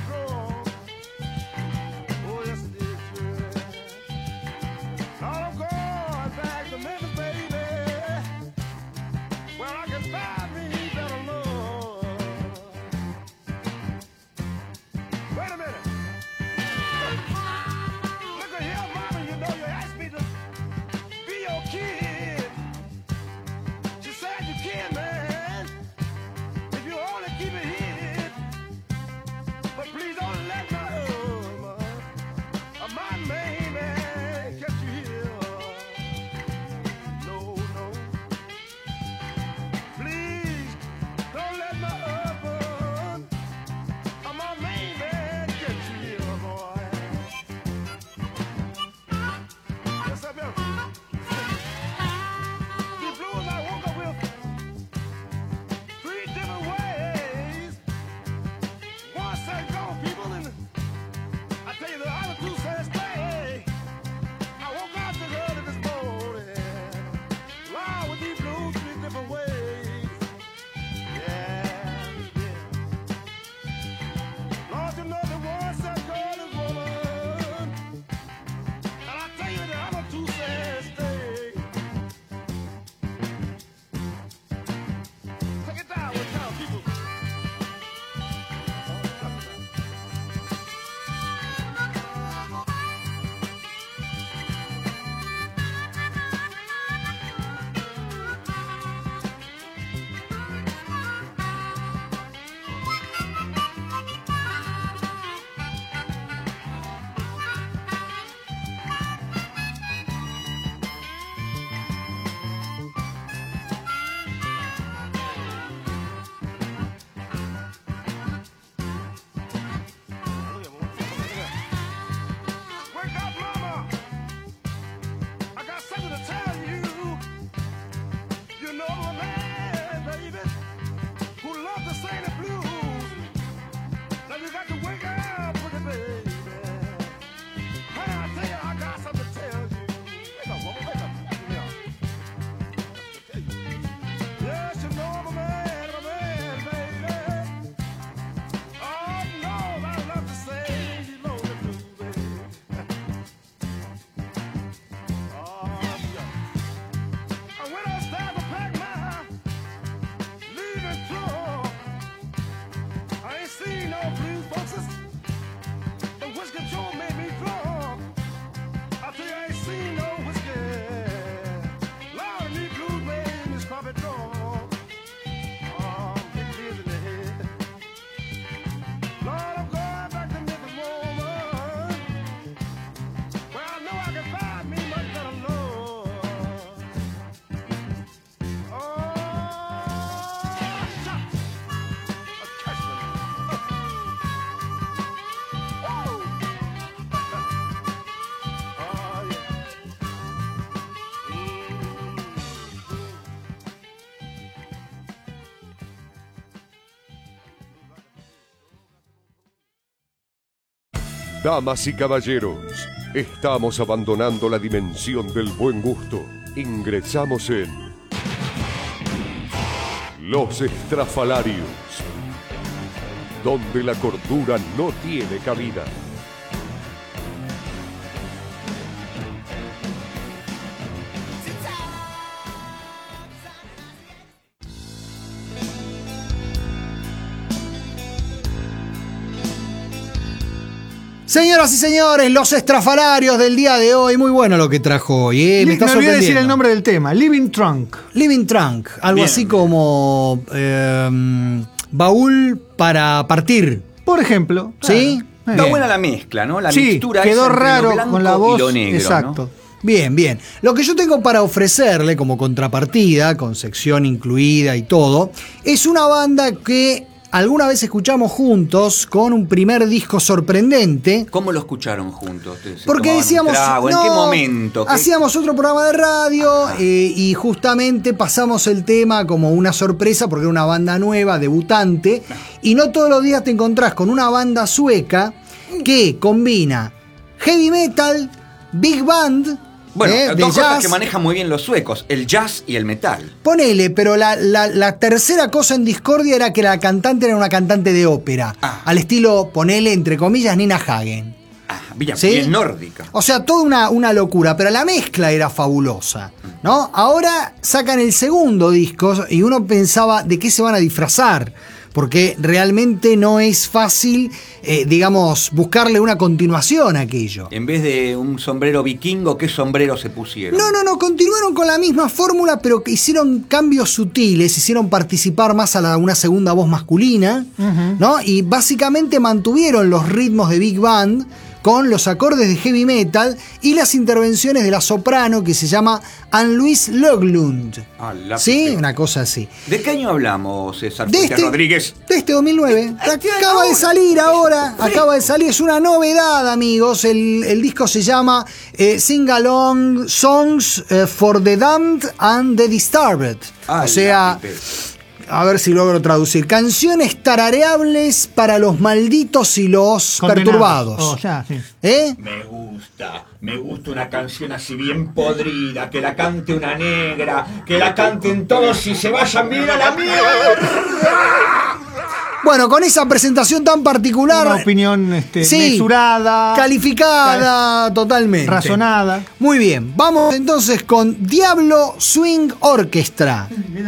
Damas y caballeros, estamos abandonando la dimensión del buen gusto. Ingresamos en Los Estrafalarios, donde la cordura no tiene cabida. Señoras y señores, los estrafalarios del día de hoy. Muy bueno lo que trajo hoy, ¿eh? Me Me está olvidé sorprendiendo. decir el nombre del tema, Living Trunk. Living Trunk, algo Bien, así bien. como eh, baúl para partir. Por ejemplo. ¿Sí? claro. Está Eh, buena la mezcla, ¿no? La sí, mixtura quedó esa entre lo raro blanco con la voz. y lo negro, Exacto. ¿no? Bien, bien. Lo que yo tengo para ofrecerle como contrapartida, con sección incluida y todo, es una banda que alguna vez escuchamos juntos con un primer disco sorprendente. ¿Cómo lo escucharon juntos? ¿Se Porque tomaban un decíamos, trago? ¿En no, qué momento? ¿Qué- hacíamos otro programa de radio eh, y justamente pasamos el tema como una sorpresa porque era una banda nueva, debutante, y no todos los días te encontrás con una banda sueca que combina heavy metal, big band, Bueno, eh, de dos cosas jazz. que manejan muy bien los suecos, el jazz y el metal. Ponele, pero la, la- la tercera cosa en discordia era que la cantante era una cantante de ópera, Ah. al estilo, ponele, entre comillas, Nina Hagen. Ah, bien, ¿Sí? bien nórdica. O sea, toda una, una locura, pero la mezcla era fabulosa, ¿no? Ahora sacan el segundo disco y uno pensaba de qué se van a disfrazar, porque realmente no es fácil, eh, digamos, buscarle una continuación a aquello. En vez de un sombrero vikingo, ¿qué sombrero se pusieron? No, no, no, continuaron con la misma fórmula, pero que hicieron cambios sutiles, hicieron participar más a la- una segunda voz masculina, ¿no? Y básicamente mantuvieron los ritmos de Big Band con los acordes de heavy metal y las intervenciones de la soprano que se llama Anne-Louise Löglund. Ah, la ¿Sí? pipe. Una cosa así. ¿De qué año hablamos, César De Fuentes este, Rodríguez? de este dos mil nueve. Acaba de salir ahora. Acaba de salir. Es una novedad, amigos. El, el disco se llama eh, Sing Along Songs eh, for the Damned and the Disturbed. Ah, o sea, la pipe. a ver si logro traducir. Canciones tarareables para los malditos y los Condenados. perturbados. Oh, ya, sí. ¿Eh? Me gusta, me gusta una canción así bien podrida, que la cante una negra, que la canten todos y se vayan bien a la mierda. Bueno, con esa presentación tan particular. Una opinión este, Sí, mesurada, calificada, totalmente. razonada. Muy bien, vamos entonces con Diablo Swing Orchestra.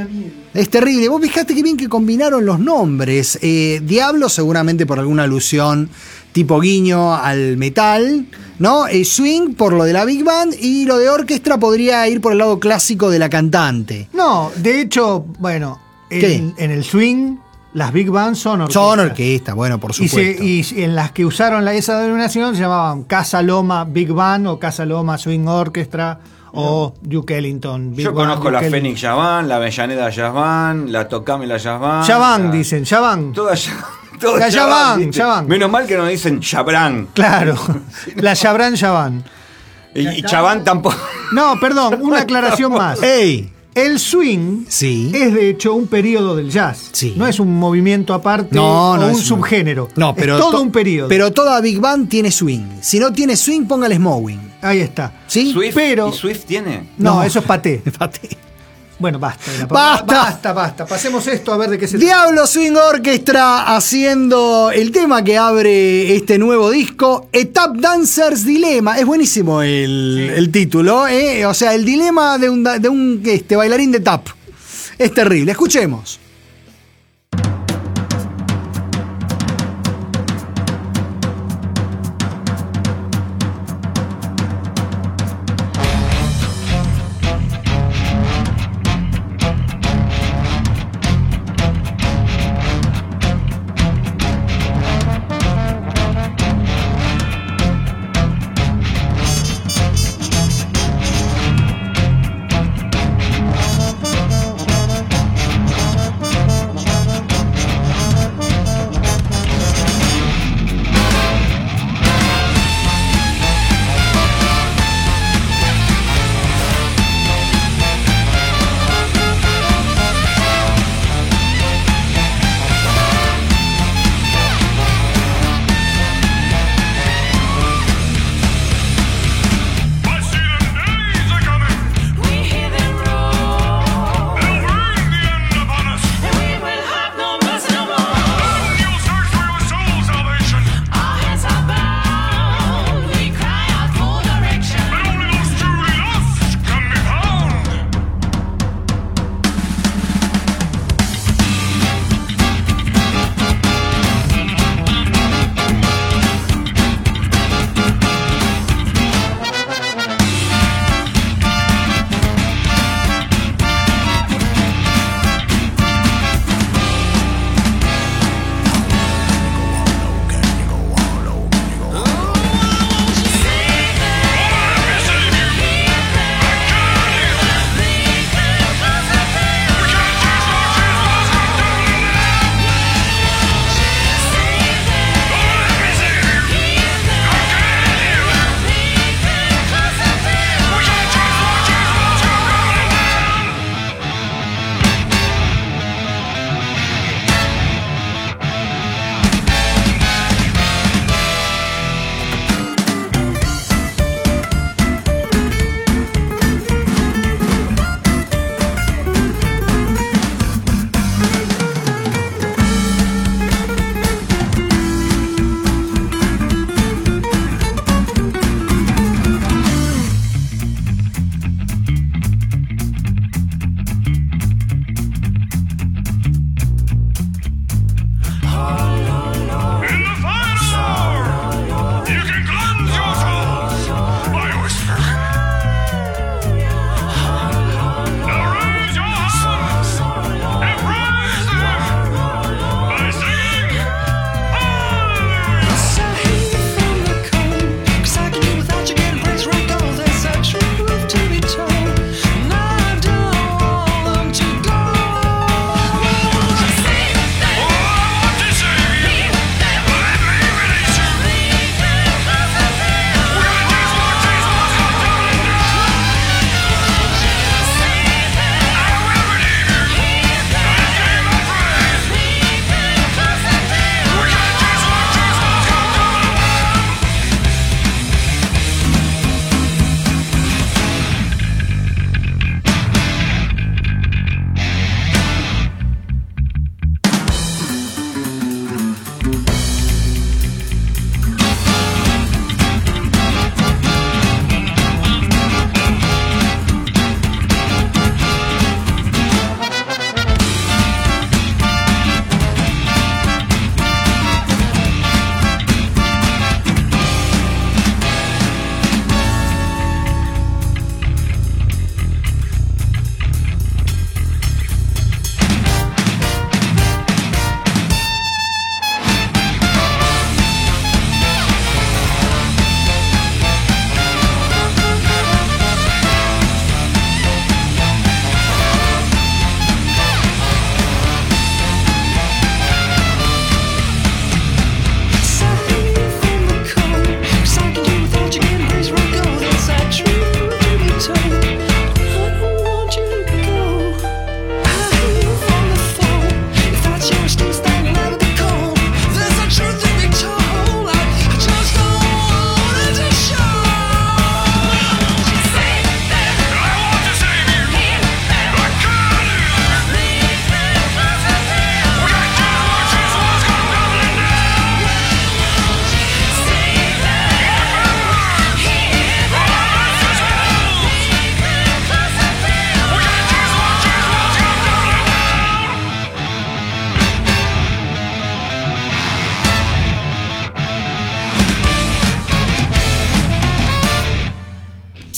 Es terrible. Vos fijaste que bien que combinaron los nombres. Eh, Diablo, seguramente por alguna alusión tipo guiño al metal, ¿no? Eh, swing por lo de la Big Band y lo de orquestra podría ir por el lado clásico de la cantante. No, de hecho, bueno, ¿Qué? en, en el swing, las big bands son orquestas. Son orquesta, bueno, por Y, se- supuesto. y en las que usaron la, esa denominación se llamaban Casa Loma Big Band o Casa Loma Swing Orchestra o Duke Ellington Big Yo Band, conozco la Duke Phoenix Jazz Band, la Avellaneda Jazz Band, la Tocame la Jazz Band. Chabán, la- dicen, Chabán. Todas ya- todas La Jazz Jazz Band, ¿viste? Jazz Band. Menos mal que no dicen Chabrán. Claro, la Chabran Chabán. Y, y Chabán tampoco. No, perdón, una aclaración más. ¡Ey! El swing Sí. es de hecho un periodo del jazz. Sí. No es un movimiento aparte No, o no un es subgénero. No, pero es todo to- un periodo. Pero toda Big Band tiene swing. Si no tiene swing, póngale smowing. Ahí está. ¿Sí? Swift, pero- ¿Y Swift tiene? No, No. eso es paté. Paté. Bueno, basta. de la- Basta. Basta, basta. Pasemos esto a ver de qué se Diablo Swing Orchestra haciendo el tema que abre este nuevo disco, A Tap Dancer's Dilemma. Es buenísimo el, el título, ¿eh? O sea, el dilema de un, da- de un este, bailarín de tap. Es terrible. Escuchemos. Thank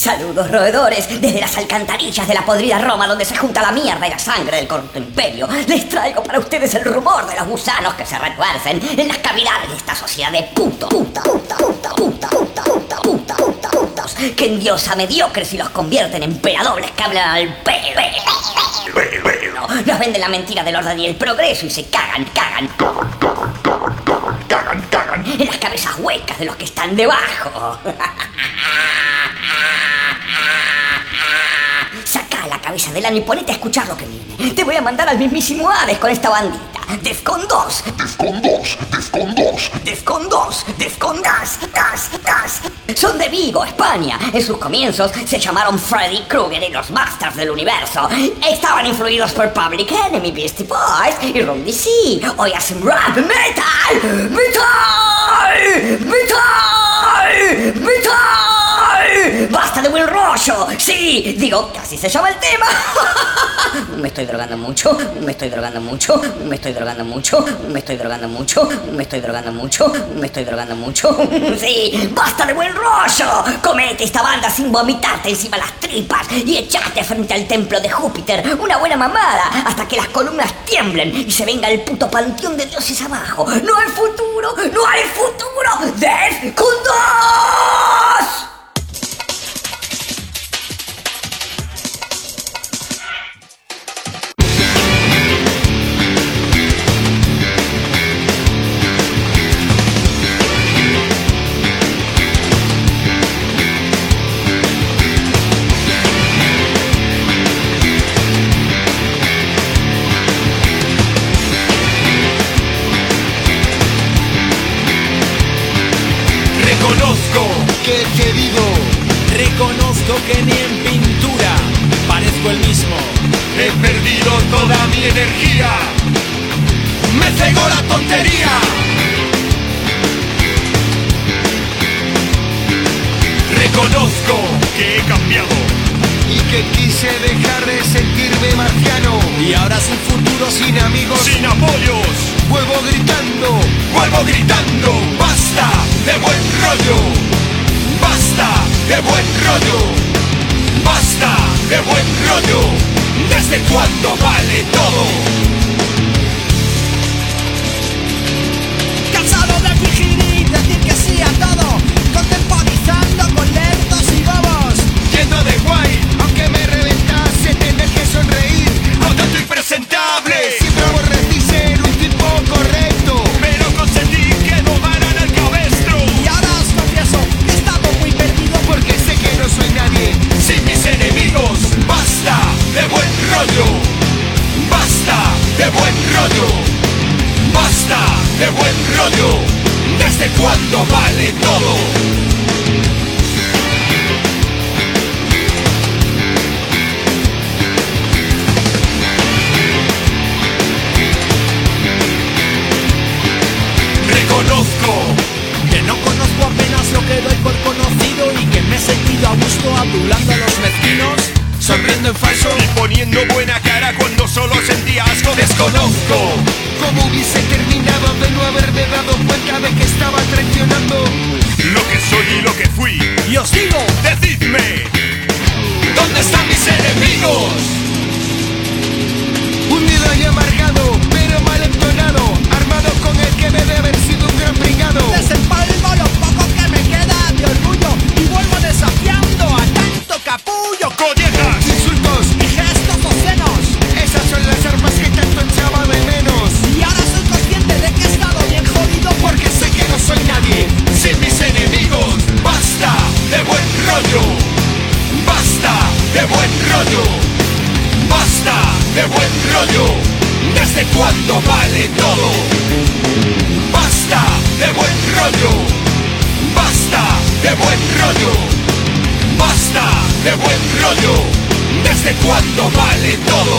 Saludos, roedores, desde las alcantarillas de la podrida Roma, donde se junta la mierda y la sangre del corrupto imperio. Les traigo para ustedes el rumor de los gusanos que se retuercen en las cavidades de esta sociedad de puto, puta, puta, puta, puta, puta, puta, puta, puta, putos, que endiosa mediocres y los convierten en peladobles que hablan al pelo. Nos venden la mentira del orden y el progreso y se cagan, cagan, cagan, cagan en las cabezas huecas de los que están debajo. Saca la cabeza del ano y ponete a escuchar lo que viene. Te voy a mandar al mismísimo Hades con esta bandita. Defcon dos. Defcon dos, Defcon dos. Defcon dos, Defcon Gas, Gas, Gas. Son de Vigo, España. En sus comienzos se llamaron Freddy Krueger y los Masters del Universo. Estaban influidos por Public Enemy, Beastie Boys y Run D C. Hoy hacen rap metal, metal, metal, metal. ¡Basta de buen rollo! Sí, digo, que así se llama el tema. Me estoy drogando mucho, me estoy drogando mucho, me estoy drogando mucho, me estoy drogando mucho, me estoy drogando mucho, me estoy drogando mucho. Sí, basta de buen rollo. Comete esta banda sin vomitarte encima las tripas y echate frente al templo de Júpiter una buena mamada hasta que las columnas tiemblen y se venga el puto panteón de dioses abajo. ¡No hay futuro! ¡No hay futuro! ¡Defcon dos! ¿Qué te digo? Reconozco que ni en pintura parezco el mismo. He perdido toda mi energía. Me cegó la tontería. Reconozco que he cambiado y que quise dejar de sentirme marciano. Y ahora sin futuro, sin amigos, sin apoyos, vuelvo gritando, vuelvo gritando. Basta de buen rollo. Basta de buen rollo. Basta de buen rollo. ¿Desde cuándo vale todo? Cansado de fingir y decir que sí a todo, contemporizando con lerdos y bobos. Yendo de guay, aunque me reventase tener que sonreír. A tanto impresentable. Siempre aborrecí ser un tipo correcto, pero consentí que no varan al cabestro. Y ahora os confieso que he estado muy perdido porque sé que no soy nadie sin mis enemigos. Basta de buen rollo. Basta de buen rollo. Basta de buen rollo. ¿Desde cuándo vale todo? Reconozco que no conozco apenas lo que doy por conocido y que me he sentido a gusto adulando a los mezquinos, sonriendo en falso y poniendo buena cara cuando solo sentía asco. Desconozco cómo hubiese terminado de no haberme dado cuenta de que estaba traicionando lo que soy y lo que fui. Y os digo, decidme, ¿dónde están mis enemigos? Hundido y amargado, pero mal entonado, armado con el que debe haber sido un gran brigado. Desempalmo lo poco que me queda de orgullo y vuelvo desafiando a tanto capullo. Collejas, insultos y gestos obscenos, esas son las armas que tanto echaba de menos. Y ahora soy consciente de que he estado bien jodido porque sé que no soy nadie sin mis enemigos. Basta de buen rollo. Basta de buen rollo. Basta de buen rollo. ¿Desde cuándo vale todo? Basta de buen rollo. Basta de buen rollo. Basta de buen rollo. ¿Desde cuándo vale todo?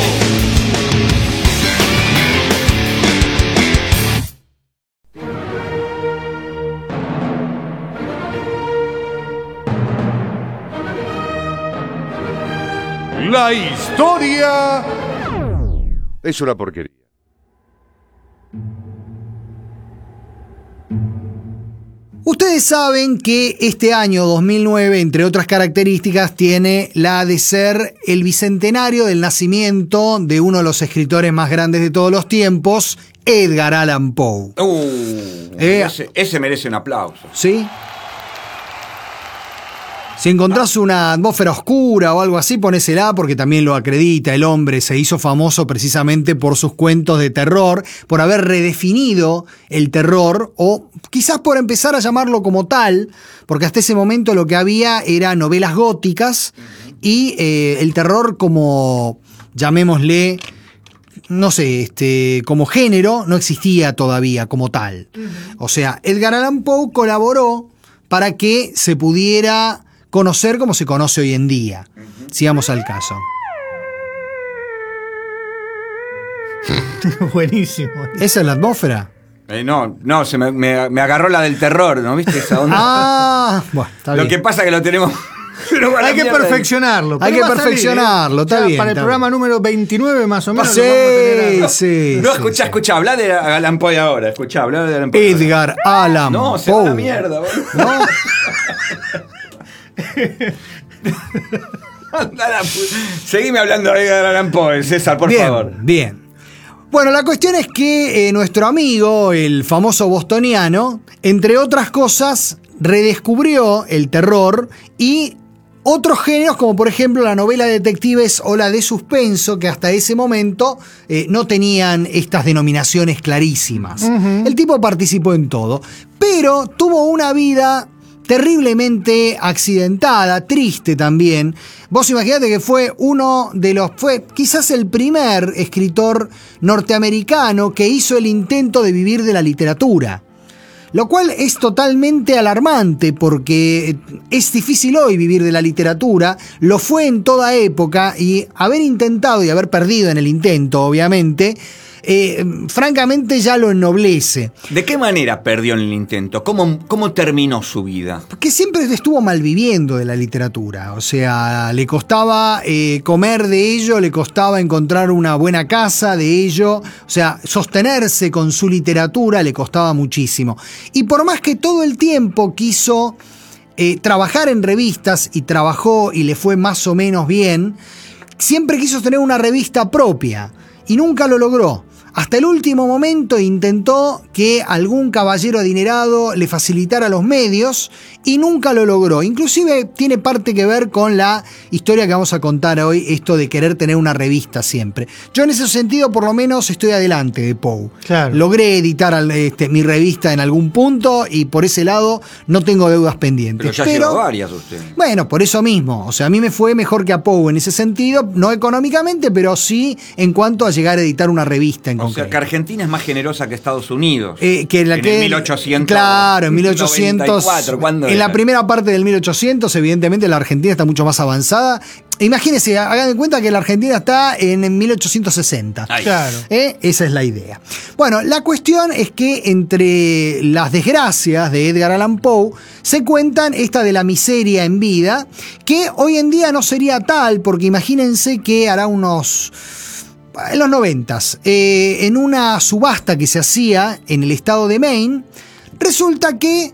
La historia es una porquería. Ustedes saben que este año dos mil nueve, entre otras características, tiene la de ser el bicentenario del nacimiento de uno de los escritores más grandes de todos los tiempos, Edgar Allan Poe. Uh, Eh, ese, ese merece un aplauso. ¿Sí? Si encontrás una atmósfera oscura o algo así, ponésela porque también lo acredita. El hombre se hizo famoso precisamente por sus cuentos de terror, por haber redefinido el terror o quizás por empezar a llamarlo como tal, porque hasta ese momento lo que había era novelas góticas y eh, el terror como, llamémosle, no sé, este, como género no existía todavía como tal. O sea, Edgar Allan Poe colaboró para que se pudiera conocer como se conoce hoy en día. Sigamos al caso. Buenísimo. ¿Esa es la atmósfera? Eh, no, no, se me, me- me agarró la del terror, ¿no viste esa onda? Ah, bueno, está Lo bien. que pasa es que lo tenemos... pero bueno, Hay que mierda. perfeccionarlo. Hay pero que va a salir, perfeccionarlo, ¿eh? está Ya bien, Para el está programa número veintinueve más o menos. Sí, lo vamos a tener a- sí. No, sí, escuchá, sí. escuchá, habla de Allan Poe ahora, escuchá, habla de Allan Poe. Edgar Allan No, se va a la Poe. mierda, boludo. ¿No? Andá la pu- Seguime hablando de Edgar Allan Poe, César, por bien, favor. bien. Bueno, la cuestión es que eh, nuestro amigo, el famoso bostoniano, entre otras cosas, redescubrió el terror y otros géneros, como por ejemplo la novela de detectives o la de suspenso, que hasta ese momento eh, no tenían estas denominaciones clarísimas. El tipo participó en todo, pero tuvo una vida terriblemente accidentada, triste también. Vos imaginate que fue uno de los, fue quizás el primer escritor norteamericano que hizo el intento de vivir de la literatura. Lo cual es totalmente alarmante porque es difícil hoy vivir de la literatura, lo fue en toda época y haber intentado y haber perdido en el intento, obviamente, eh, francamente ya lo ennoblece. ¿De qué manera perdió en el intento? ¿Cómo, cómo terminó su vida? Que siempre estuvo malviviendo de la literatura, o sea, le costaba eh, comer de ello, le costaba encontrar una buena casa de ello, o sea, sostenerse con su literatura le costaba muchísimo. Y por más que todo el tiempo quiso eh, trabajar en revistas y trabajó y le fue más o menos bien, siempre quiso tener una revista propia y nunca lo logró. Hasta el último momento intentó que algún caballero adinerado le facilitara los medios y nunca lo logró. Inclusive tiene parte que ver con la historia que vamos a contar hoy, esto de querer tener una revista siempre. Yo en ese sentido por lo menos estoy adelante de Poe. Claro. Logré editar al- este, mi revista en algún punto y por ese lado no tengo deudas pendientes. Pero ya llevó varias usted. Bueno, por eso mismo. O sea, a mí me fue mejor que a Poe en ese sentido, no económicamente, pero sí en cuanto a llegar a editar una revista en O sea, concreto. que Argentina es más generosa que Estados Unidos. Eh, que la en que el mil ochocientos. Claro, en mil ochocientos. noventa y cuatro, ¿cuándo En era? la primera parte del mil ochocientos, evidentemente la Argentina está mucho más avanzada. Imagínense, hagan de cuenta que la Argentina está en mil ochocientos sesenta. Ay. Claro. ¿Eh? Esa es la idea. Bueno, la cuestión es que entre las desgracias de Edgar Allan Poe se cuentan esta de la miseria en vida, que hoy en día no sería tal, porque imagínense que hará unos... En los noventas, eh, en una subasta que se hacía en el estado de Maine, resulta que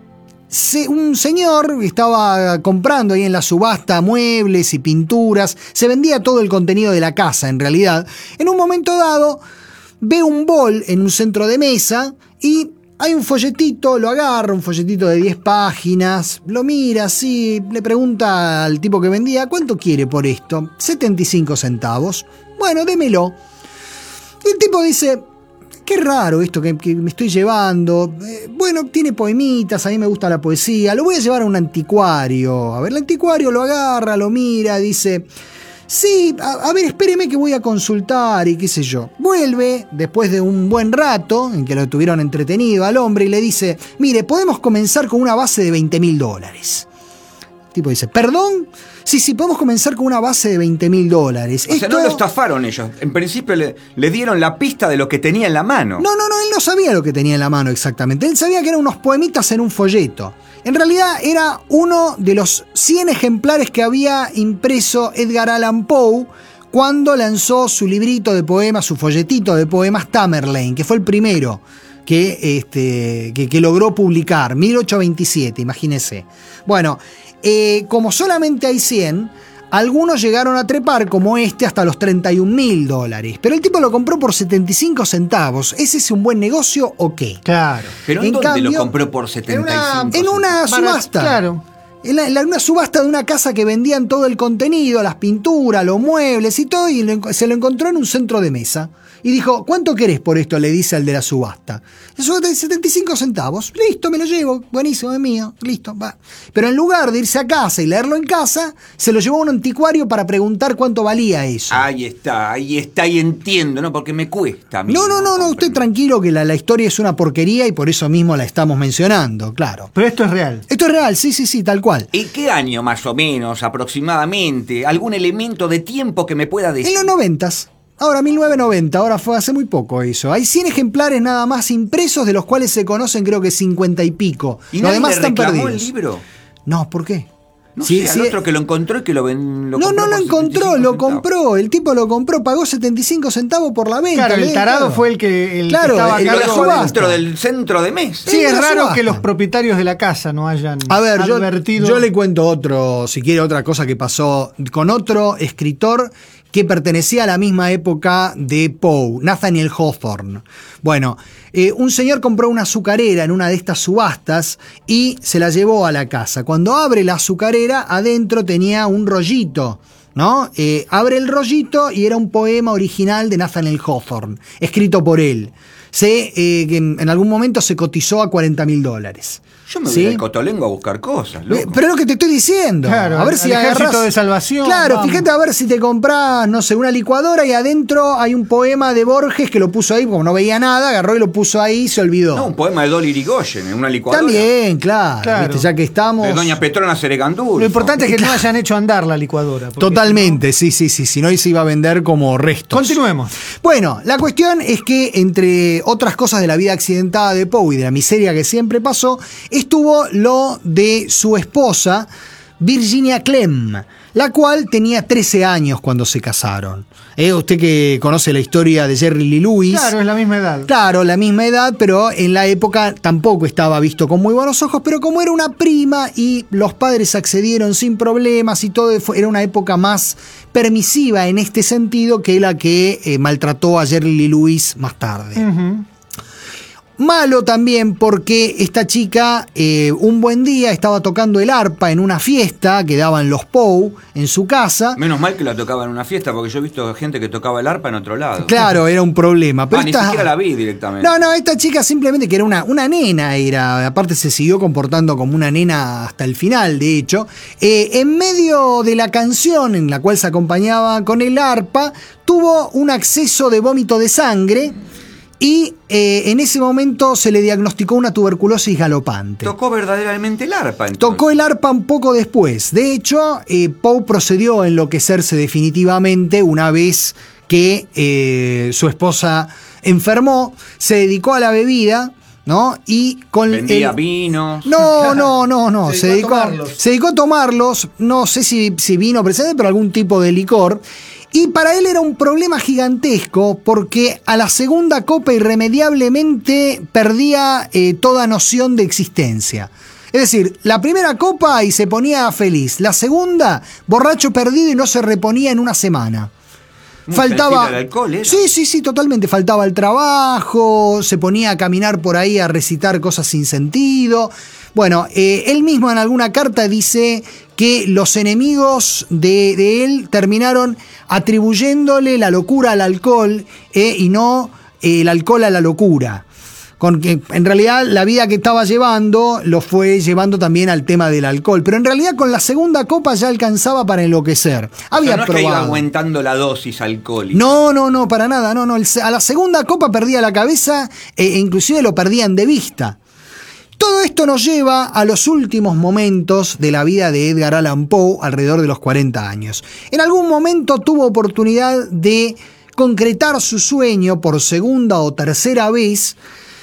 se- un señor estaba comprando ahí en la subasta muebles y pinturas, se vendía todo el contenido de la casa en realidad. En un momento dado ve un bol en un centro de mesa y hay un folletito, lo agarra, un folletito de diez páginas, lo mira así, le pregunta al tipo que vendía, ¿cuánto quiere por esto? setenta y cinco centavos. Bueno, démelo. Y el tipo dice, qué raro esto que, que me estoy llevando. Eh, bueno, tiene poemitas, a mí me gusta la poesía, lo voy a llevar a un anticuario. A ver, el anticuario lo agarra, lo mira, dice... Sí, a, a ver, espéreme que voy a consultar y qué sé yo. Vuelve, después de un buen rato, en que lo tuvieron entretenido al hombre, y le dice, mire, podemos comenzar con una base de veinte mil dólares. El tipo dice, ¿perdón? Sí, sí, podemos comenzar con una base de veinte mil dólares. O sea, no lo estafaron ellos. En principio le, le dieron la pista de lo que tenía en la mano. No, no, no, él no sabía lo que tenía en la mano exactamente. Él sabía que eran unos poemitas en un folleto. En realidad era uno de los cien ejemplares que había impreso Edgar Allan Poe cuando lanzó su librito de poemas, su folletito de poemas Tamerlane, que fue el primero que, este, que, que logró publicar, mil ochocientos veintisiete, imagínense. Bueno, eh, como solamente hay cien, algunos llegaron a trepar, como este, hasta los treinta y un mil dólares. Pero el tipo lo compró por setenta y cinco centavos. ¿Ese es un buen negocio o qué? Claro. ¿Pero en, En dónde cambio, lo compró por setenta y cinco? En una Para- subasta. Claro. En, la- en la- una subasta de una casa que vendían todo el contenido, las pinturas, los muebles y todo, y lo enco- se lo encontró en un centro de mesa. Y dijo, ¿cuánto querés por esto? Le dice al de la subasta. La subasta de setenta y cinco centavos. Listo, me lo llevo. Buenísimo, es mío. Listo, va. Pero en lugar de irse a casa y leerlo en casa, se lo llevó a un anticuario para preguntar cuánto valía eso. Ahí está, ahí está, y entiendo, ¿no? Porque me cuesta a mí. No, no, no, no, usted tranquilo que la, la historia es una porquería y por eso mismo la estamos mencionando, claro. Pero esto es real. Esto es real, sí, sí, sí, tal cual. ¿En qué año más o menos, aproximadamente? ¿Algún elemento de tiempo que me pueda decir? En los noventas. Ahora, mil novecientos noventa, ahora fue hace muy poco eso. Hay cien ejemplares nada más impresos, de los cuales se conocen creo que cincuenta y pico. ¿Y Los nadie demás le están reclamó perdidos. el libro? No, ¿por qué? No Sí, sé, sí, al otro que lo encontró y que lo, ven, lo no, compró no lo por encontró, setenta y cinco lo centavos. compró. El tipo lo compró, pagó setenta y cinco centavos por la venta. Claro, le- el tarado claro. fue el que, el Claro, que estaba a el Lo de la cargo dejó de- subasta. dentro del centro de mesa. Sí, Sí, de es la raro subasta. que los propietarios de la casa no hayan A ver, yo, advertido. yo le cuento otro, si quiere, otra cosa que pasó con otro escritor que pertenecía a la misma época de Poe, Nathaniel Hawthorne. Bueno, eh, un señor compró una azucarera en una de estas subastas y se la llevó a la casa. Cuando abre la azucarera, adentro tenía un rollito, ¿no? Eh, abre el rollito y era un poema original de Nathaniel Hawthorne, escrito por él. Se, eh, que en en algún momento se cotizó a cuarenta mil dólares. Yo me ¿Sí? voy al Cotolengo a buscar cosas, loco. Eh, Pero es lo que te estoy diciendo. Claro, a ver al si Ejército agarrás- de Salvación, Claro, vamos. fíjate a ver si te compras, no sé, una licuadora y adentro hay un poema de Borges que lo puso ahí, como no veía nada, agarró y lo puso ahí y se olvidó. No, un poema de Dolly Irigoyen en una licuadora. También, claro, Claro. ¿viste? Ya que estamos. De Doña Petrona Ceregandul. Lo importante es que no hayan hecho andar la licuadora. porque Totalmente, sí, sí, sí. Si no, ahí se iba a vender como restos. Continuemos. Bueno, la cuestión es que, entre otras cosas de la vida accidentada de Poe y de la miseria que siempre pasó, estuvo lo de su esposa, Virginia Clem, la cual tenía trece años cuando se casaron. Eh, usted que conoce la historia de Jerry Lee Lewis. Claro, es la misma edad. Claro, la misma edad, pero en la época tampoco estaba visto con muy buenos ojos, pero como era una prima y los padres accedieron sin problemas y todo, fue- era una época más permisiva en este sentido que la que eh, maltrató a Jerry Lee Lewis más tarde. Ujú. Malo también porque esta chica eh, un buen día estaba tocando el arpa en una fiesta que daban los Poe en su casa. Menos mal que la tocaba en una fiesta, porque yo he visto gente que tocaba el arpa en otro lado. Claro, era un problema. Pero Ah, ni esta- siquiera la vi directamente. No, no, esta chica simplemente que era una, una nena, era, aparte se siguió comportando como una nena hasta el final, de hecho. Eh, en medio de la canción en la cual se acompañaba con el arpa, tuvo un acceso de vómito de sangre y eh, en ese momento se le diagnosticó una tuberculosis galopante. Tocó verdaderamente el arpa, entonces. Tocó el arpa un poco después. De hecho, eh, Poe procedió a enloquecerse definitivamente una vez que eh, su esposa enfermó, se dedicó a la bebida, ¿no? Y con Vendía el- vinos. No, no, no, no. Se Se dedicó dedicó, a tomarlos. se dedicó a tomarlos. No sé si, si vino presente, pero algún tipo de licor. Y para él era un problema gigantesco porque a la segunda copa irremediablemente perdía eh, toda noción de existencia. Es decir, la primera copa y se ponía feliz. La segunda, borracho perdido y no se reponía en una semana. Muy Faltaba. sensible al alcohol, ¿era? Sí, sí, sí, totalmente. Faltaba el trabajo, se ponía a caminar por ahí a recitar cosas sin sentido. Bueno, eh, él mismo en alguna carta dice que los enemigos de, de él terminaron atribuyéndole la locura al alcohol eh, y no eh, el alcohol a la locura. Con que en realidad la vida que estaba llevando lo fue llevando también al tema del alcohol. Pero en realidad con la segunda copa ya alcanzaba para enloquecer. O Había sea, no es que iba probado. aumentando la dosis alcohólica. No, no, no, para nada, no, no. El- a la segunda copa perdía la cabeza eh, e inclusive lo perdían de vista. Todo esto nos lleva a los últimos momentos de la vida de Edgar Allan Poe, alrededor de los cuarenta años. En algún momento tuvo oportunidad de concretar su sueño por segunda o tercera vez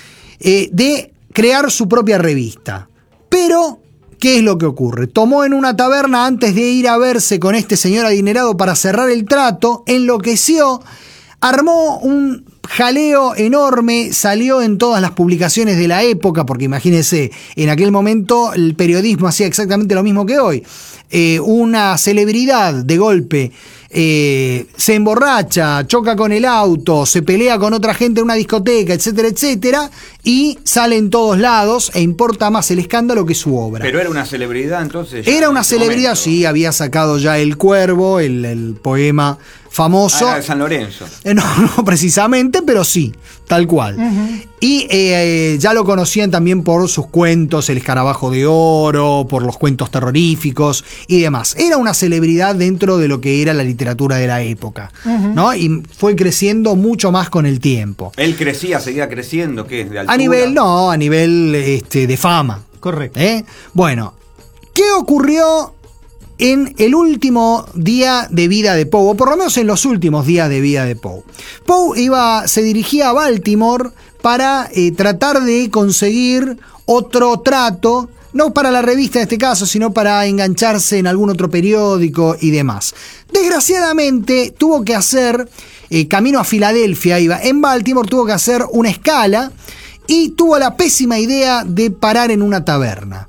eh, de crear su propia revista. Pero, ¿qué es lo que ocurre? Tomó en una taberna antes de ir a verse con este señor adinerado para cerrar el trato, enloqueció, armó un jaleo enorme, salió en todas las publicaciones de la época, porque imagínense, en aquel momento el periodismo hacía exactamente lo mismo que hoy. Eh, una celebridad de golpe eh, se emborracha, choca con el auto, se pelea con otra gente en una discoteca, etcétera, etcétera, y sale en todos lados e importa más el escándalo que su obra. Pero era una celebridad entonces. ya Era en una ese celebridad, momento. sí, había sacado ya El Cuervo, el, el poema famoso. Ah, era de San Lorenzo. Eh, No, no precisamente, pero sí, tal cual. Y eh, ya lo conocían también por sus cuentos, El Escarabajo de Oro, por los cuentos terroríficos y demás. Era una celebridad dentro de lo que era la literatura de la época, ¿no? Y fue creciendo mucho más con el tiempo. Él crecía, seguía creciendo, ¿qué? ¿De altura? A nivel, no, a nivel este, de fama. Correcto. ¿Eh? Bueno, ¿qué ocurrió en el último día de vida de Poe? O por lo menos en los últimos días de vida de Poe. Poe iba, se dirigía a Baltimore para eh, tratar de conseguir otro trato, no para la revista en este caso, sino para engancharse en algún otro periódico y demás. Desgraciadamente tuvo que hacer, eh, camino a Filadelfia iba, en Baltimore tuvo que hacer una escala y tuvo la pésima idea de parar en una taberna.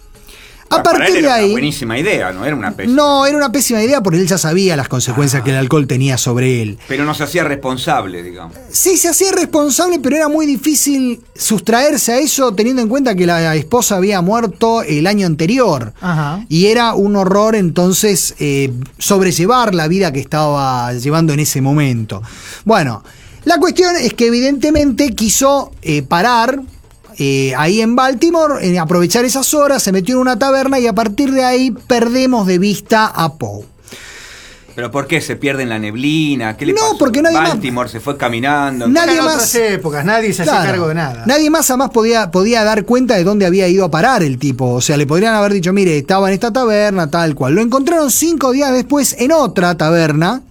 A Para él partir de era ahí... una buenísima idea, no era una pésima. No, era una pésima idea porque él ya sabía las consecuencias Ah. que el alcohol tenía sobre él. Pero no se hacía responsable, digamos. Sí, se hacía responsable, pero era muy difícil sustraerse a eso teniendo en cuenta que la esposa había muerto el año anterior. Ajá. Y era un horror entonces eh, sobrellevar la vida que estaba llevando en ese momento. Bueno, la cuestión es que evidentemente quiso eh, parar eh, ahí en Baltimore, eh, aprovechar esas horas, se metió en una taberna y a partir de ahí perdemos de vista a Poe. ¿Pero por qué? ¿Se pierde en la neblina? ¿Qué le No, pasó? porque nadie más- Baltimore se fue caminando. Nadie Eran más- otras épocas, nadie se hacía Claro. cargo de nada. Nadie más jamás podía, podía dar cuenta de dónde había ido a parar el tipo. O sea, le podrían haber dicho, mire, estaba en esta taberna, tal cual. Lo encontraron cinco días después en otra taberna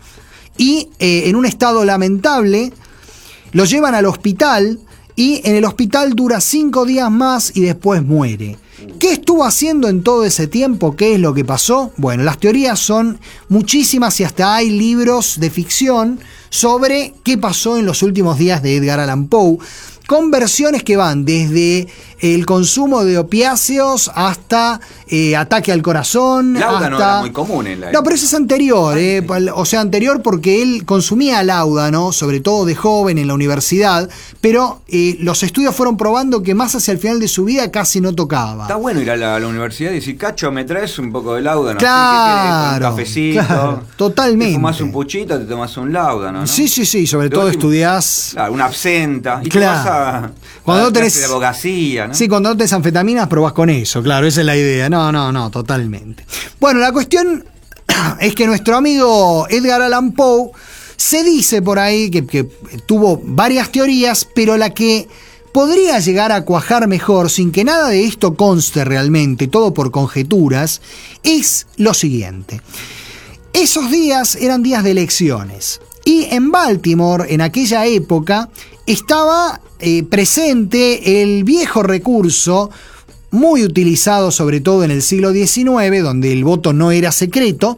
y eh, en un estado lamentable. Lo llevan al hospital y en el hospital dura cinco días más y después muere. ¿Qué estuvo haciendo en todo ese tiempo? ¿Qué es lo que pasó? Bueno, las teorías son muchísimas y hasta hay libros de ficción sobre qué pasó en los últimos días de Edgar Allan Poe, con versiones que van desde el consumo de opiáceos hasta eh, ataque al corazón. Lauda hasta... no era muy común en la No, pero eso es anterior, eh, o sea, anterior porque él consumía láudano, sobre todo de joven en la universidad, pero eh, los estudios fueron probando que más hacia el final de su vida casi no tocaba. Está bueno ir a la, a la universidad y decir, Cacho, ¿me traes un poco de láudano? Claro, ¿Un cafecito? claro, totalmente. Te tomás un puchito, te tomás un láudano, ¿no? Sí, sí, sí, sobre De todo último, estudiás... Claro, una absenta. Y Claro. te vas a, Cuando a no dar tenés- clase de abogacía, ¿no? Sí, cuando no tenés anfetaminas probás con eso, claro, esa es la idea. No, no, no, totalmente. Bueno, la cuestión es que nuestro amigo Edgar Allan Poe se dice por ahí que, que tuvo varias teorías, pero la que podría llegar a cuajar mejor, sin que nada de esto conste realmente, todo por conjeturas, es lo siguiente. Esos días eran días de elecciones. Y en Baltimore, en aquella época, estaba eh, presente el viejo recurso, muy utilizado sobre todo en el siglo diecinueve, donde el voto no era secreto,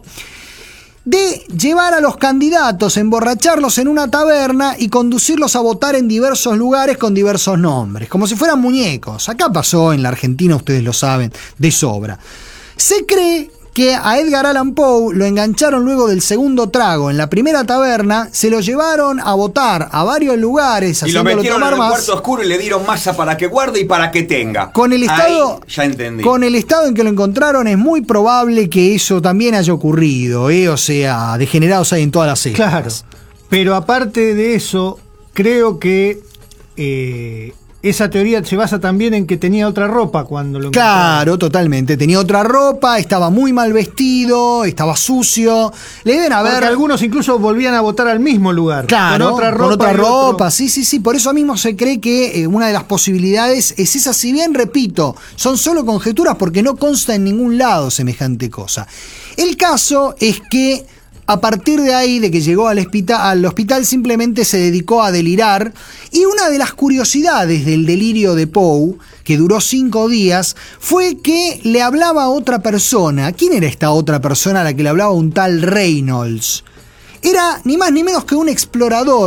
de llevar a los candidatos, emborracharlos en una taberna y conducirlos a votar en diversos lugares con diversos nombres, como si fueran muñecos. Acá pasó en la Argentina, ustedes lo saben, de sobra. Se cree que a Edgar Allan Poe lo engancharon luego del segundo trago en la primera taberna, se lo llevaron a votar a varios lugares, Y lo haciéndolo metieron en tomar el más. cuarto oscuro y le dieron masa para que guarde y para que tenga. Con el estado, Ahí ya entendí. con el estado en que lo encontraron es muy probable que eso también haya ocurrido, ¿eh? O sea, degenerados hay en todas las épocas. Claro. Pero aparte de eso, creo que eh, esa teoría se basa también en que tenía otra ropa cuando lo encontraron. Claro, totalmente. Tenía otra ropa, estaba muy mal vestido, estaba sucio. Le deben haber... Porque algunos incluso volvían a votar al mismo lugar. Claro, con otra ropa. con otra y otro- ropa, sí, sí, sí. Por eso mismo se cree que eh, una de las posibilidades es esa. Si bien, repito, son solo conjeturas porque no consta en ningún lado semejante cosa. El caso es que a partir de ahí, de que llegó al hospital, al hospital, simplemente se dedicó a delirar. Y una de las curiosidades del delirio de Poe, que duró cinco días, fue que le hablaba a otra persona. ¿Quién era esta otra persona a la que le hablaba un tal Reynolds? Era ni más ni menos que un explorador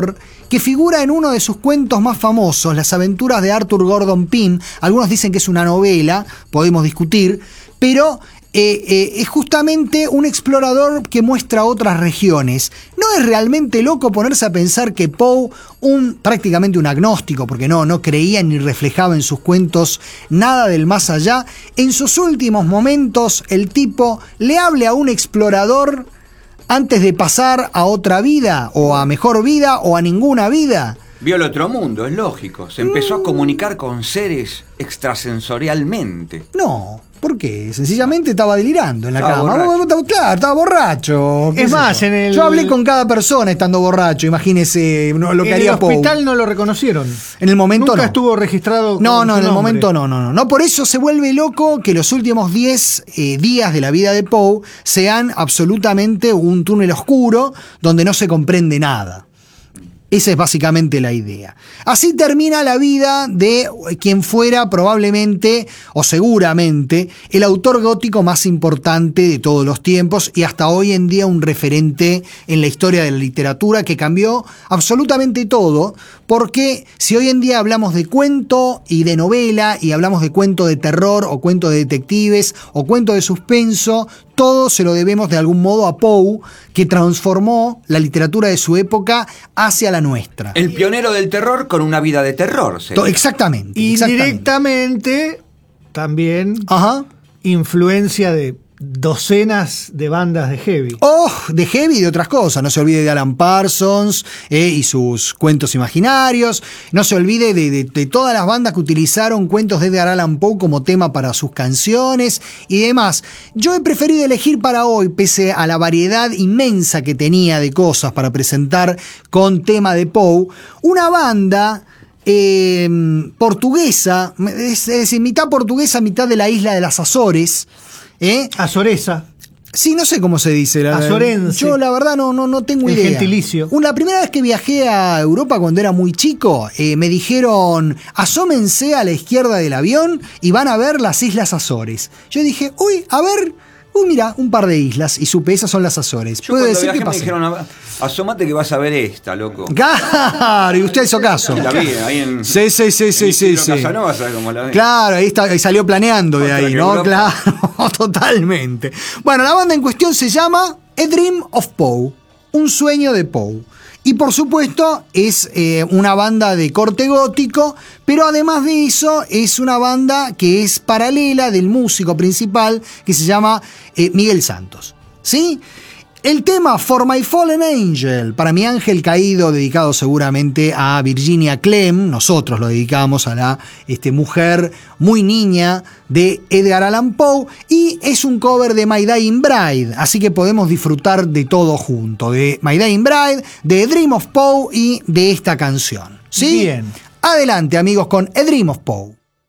que figura en uno de sus cuentos más famosos, Las aventuras de Arthur Gordon Pym. Algunos dicen que es una novela, podemos discutir, pero eh, eh, es justamente un explorador que muestra otras regiones. ¿No es realmente loco ponerse a pensar que Poe, un, prácticamente un agnóstico, porque no, no creía ni reflejaba en sus cuentos nada del más allá, en sus últimos momentos el tipo le hable a un explorador antes de pasar a otra vida, o a mejor vida, o a ninguna vida? Vio el otro mundo, es lógico. Se empezó a comunicar con seres extrasensorialmente. No, ¿por qué? Sencillamente estaba delirando en la Estaba cama. borracho. Claro, estaba borracho. ¿Qué Es sé más, yo? en el- Yo hablé con cada persona estando borracho, imagínese no, lo que en haría el Poe. hospital no lo reconocieron. En el momento Nunca no. estuvo registrado. No, con no, su en el nombre. momento no, no, no. No, por eso se vuelve loco que los últimos diez eh, días de la vida de Poe sean absolutamente un túnel oscuro donde no se comprende nada. Esa es básicamente la idea. Así termina la vida de quien fuera probablemente o seguramente el autor gótico más importante de todos los tiempos y hasta hoy en día un referente en la historia de la literatura que cambió absolutamente todo, porque si hoy en día hablamos de cuento y de novela y hablamos de cuento de terror o cuento de detectives o cuento de suspenso, todo se lo debemos de algún modo a Poe, que transformó la literatura de su época hacia la nuestra. El pionero del terror con una vida de terror. sería. To- Exactamente. Y exactamente. directamente también Ajá. influencia de docenas de bandas de heavy. Oh, de heavy y de otras cosas. No se olvide de Alan Parsons eh, y sus cuentos imaginarios. No se olvide de, de- de todas las bandas que utilizaron cuentos de Edgar Allan Poe como tema para sus canciones y demás. Yo he preferido elegir para hoy, pese a la variedad inmensa que tenía de cosas para presentar con tema de Poe, una banda eh, portuguesa, es, es decir, mitad portuguesa, mitad de la isla de las Azores. ¿Eh? Azoresa. Sí, no sé cómo se dice. La, Azorense. Yo la verdad no, no, no tengo El idea. gentilicio. Un- La primera vez que viajé a Europa cuando era muy chico, eh, me dijeron, asómense a la izquierda del avión y van a ver las Islas Azores. Yo dije, uy, a ver, uy, mira, un par de islas. Y supe, esas son las Azores. Yo Puedo cuando decir viajé que me pasé. dijeron, "A- asómate que vas a ver esta, loco". Claro, y usted hizo caso. La vi ahí en... Sí, sí, sí, sí, en sí, Isidro sí. Casanova, ¿sabes cómo la vi? Claro, ahí, está, ahí salió planeando de Otra ahí, que ¿no? Europa. Claro, totalmente. Bueno, la banda en cuestión se llama A Dream of Poe, un sueño de Poe. Y por supuesto es eh, una banda de corte gótico, pero además de eso es una banda que es paralela del músico principal que se llama eh, Miguel Santos. ¿Sí? El tema For My Fallen Angel, para mi ángel caído, dedicado seguramente a Virginia Clem, nosotros lo dedicamos a la este, mujer muy niña de Edgar Allan Poe, y es un cover de My Dying Bride, así que podemos disfrutar de todo junto, de My Dying Bride, de Dream of Poe y de esta canción. ¿Sí? Bien. Adelante amigos con A Dream of Poe.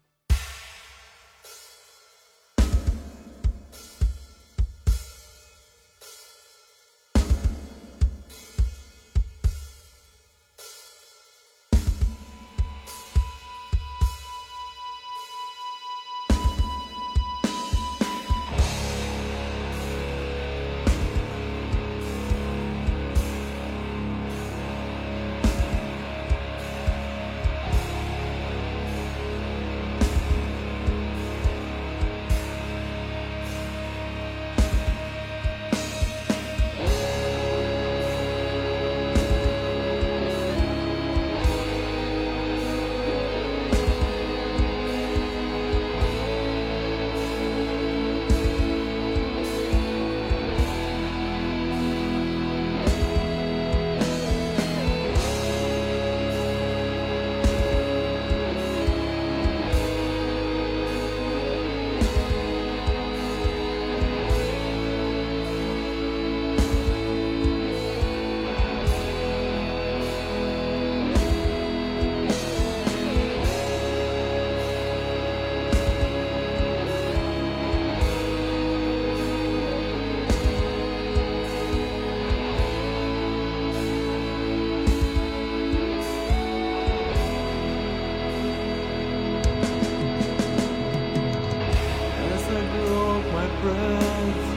As I broke my breath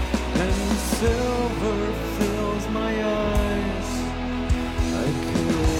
and silver fills my eyes, I killed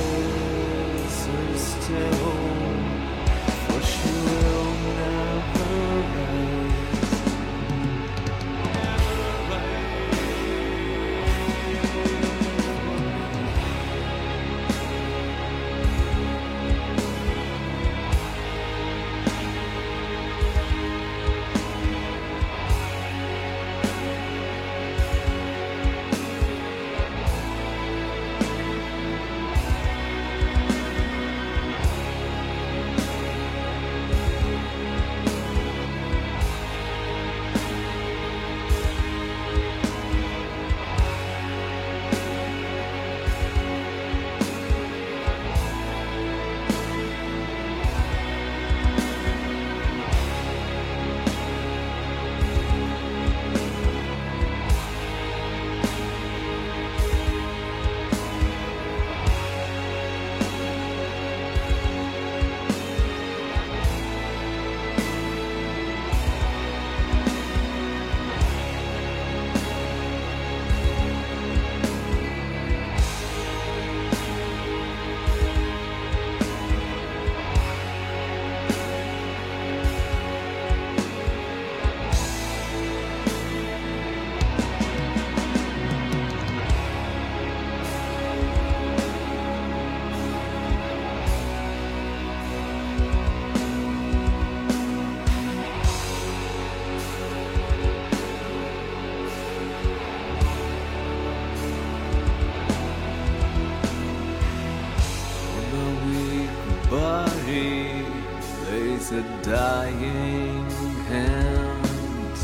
a dying hand.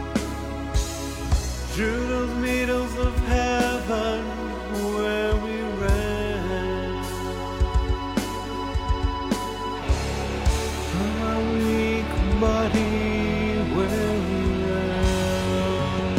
Through those meadows of heaven where we ran, from our weak body where we ran.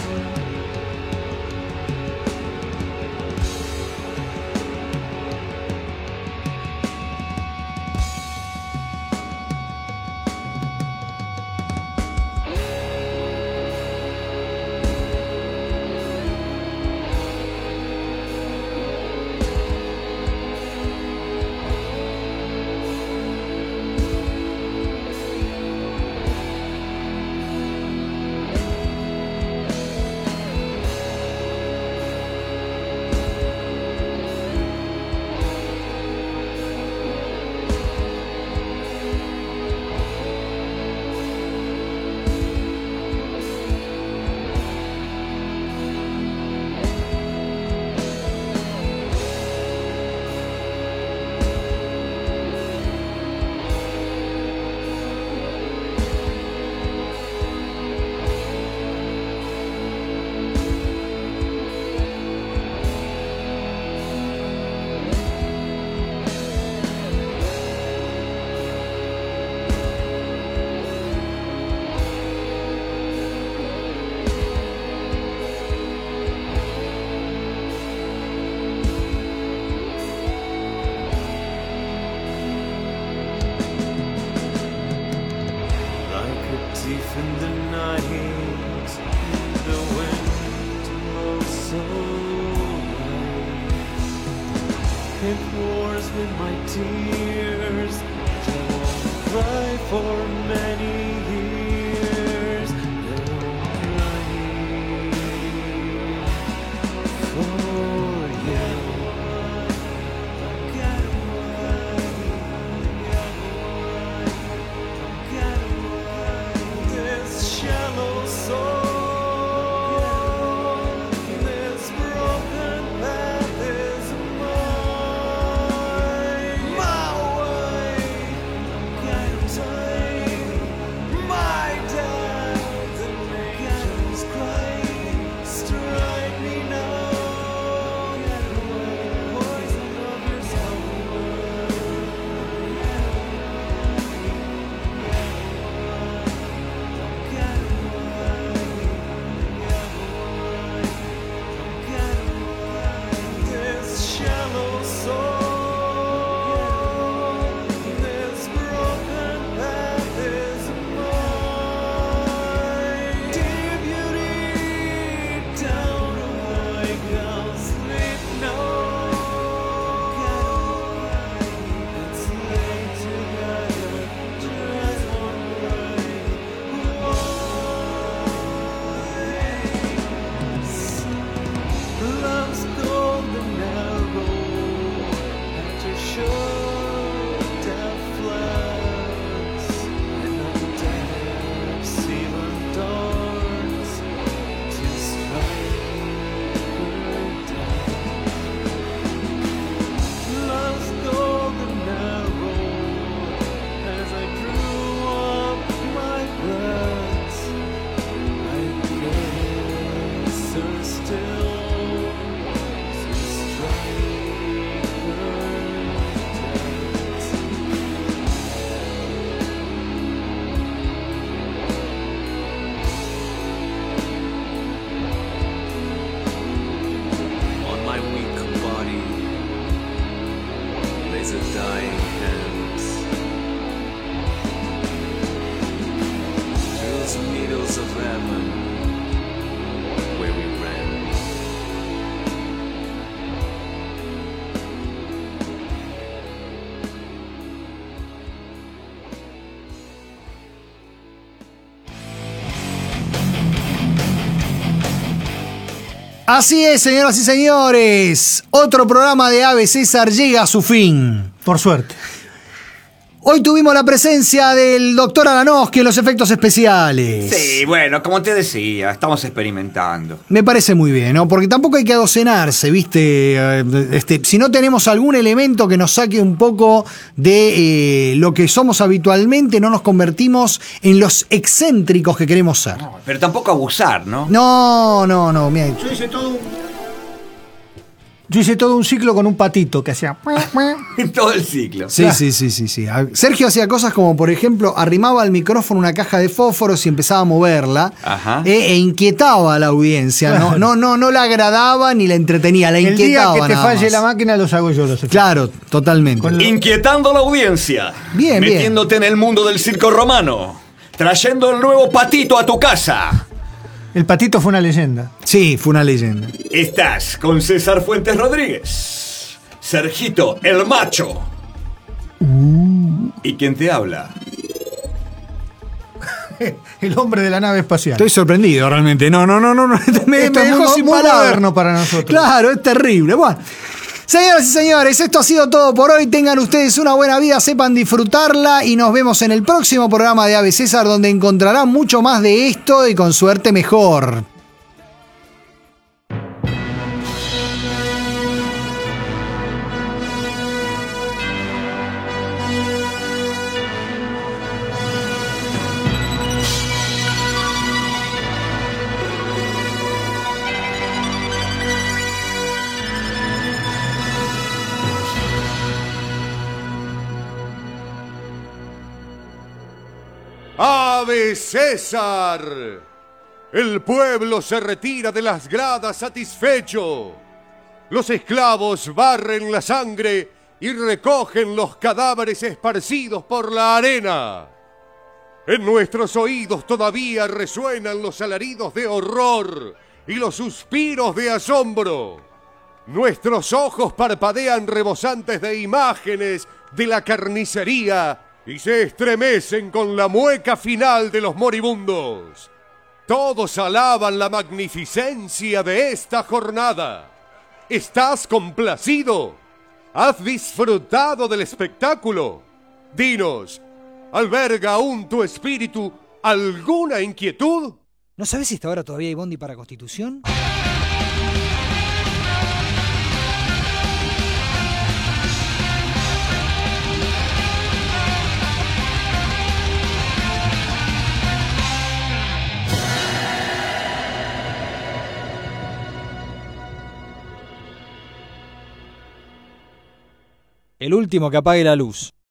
Thief in the night, the wind blows so light. It wars with my tears, I won't cry for many years. They won't cry for you. Shallow soul, this broken path is mine. My way, my time, my death, the angels cry, strike me now. Poison of your soul. Shallow soul, this broken path is mine. Dear beauty, down I go, sleep now. Let's lay together, just one night. Love's golden arrow after short death floods, and the dead sealant darts to strike her down. Love's golden arrow as I drew up my breath, I guess her still. On my weak body lays a dying hand. Through those meadows of heaven where we ran. Así es, señoras y señores. Otro programa de Ave César llega a su fin. Por suerte. Hoy tuvimos la presencia del doctor Alanowski en los efectos especiales. Sí, bueno, como te decía, estamos experimentando. Me parece muy bien, ¿no? Porque tampoco hay que adocenarse, ¿viste? Eh, Este, si no tenemos algún elemento que nos saque un poco de eh, lo que somos habitualmente, no nos convertimos en los excéntricos que queremos ser. Pero tampoco abusar, ¿no? No, no, no. Mira. Yo hice todo un... Yo hice todo un ciclo con un patito que hacía... Todo el ciclo. Sí, sí, sí, sí, sí. A- Sergio hacía cosas como, por ejemplo, arrimaba al micrófono una caja de fósforos y empezaba a moverla. Ajá. eh, e inquietaba a la audiencia. No, no, no, no la agradaba ni la entretenía, la El día inquietaba. que te nada falle más. la máquina los hago yo los efectos. Claro, totalmente. Inquietando a la audiencia. Bien, bien. Metiéndote en el mundo del circo romano. Trayendo el nuevo patito a tu casa. El patito fue una leyenda. Sí, fue una leyenda. Estás con César Fuentes Rodríguez. Sergito, el macho. ¿Y quién te habla? El hombre de la nave espacial. Estoy sorprendido realmente. No, no, no, no. no. Me, Esto me es dejó muy- sin muy palabras. moderno para nosotros. Claro, es terrible. Bueno. Señoras y señores, esto ha sido todo por hoy. Tengan ustedes una buena vida, sepan disfrutarla y nos vemos en el próximo programa de Ave César, donde encontrarán mucho más de esto y con suerte mejor. ¡Ave César! El pueblo se retira de las gradas satisfecho. Los esclavos barren la sangre y recogen los cadáveres esparcidos por la arena. En nuestros oídos todavía resuenan los alaridos de horror y los suspiros de asombro. Nuestros ojos parpadean rebosantes de imágenes de la carnicería y se estremecen con la mueca final de los moribundos. Todos alaban la magnificencia de esta jornada. ¿Estás complacido? ¿Has disfrutado del espectáculo? Dinos, ¿alberga aún tu espíritu alguna inquietud? ¿No sabes si hasta ahora todavía hay bondi para Constitución? El último que apague la luz.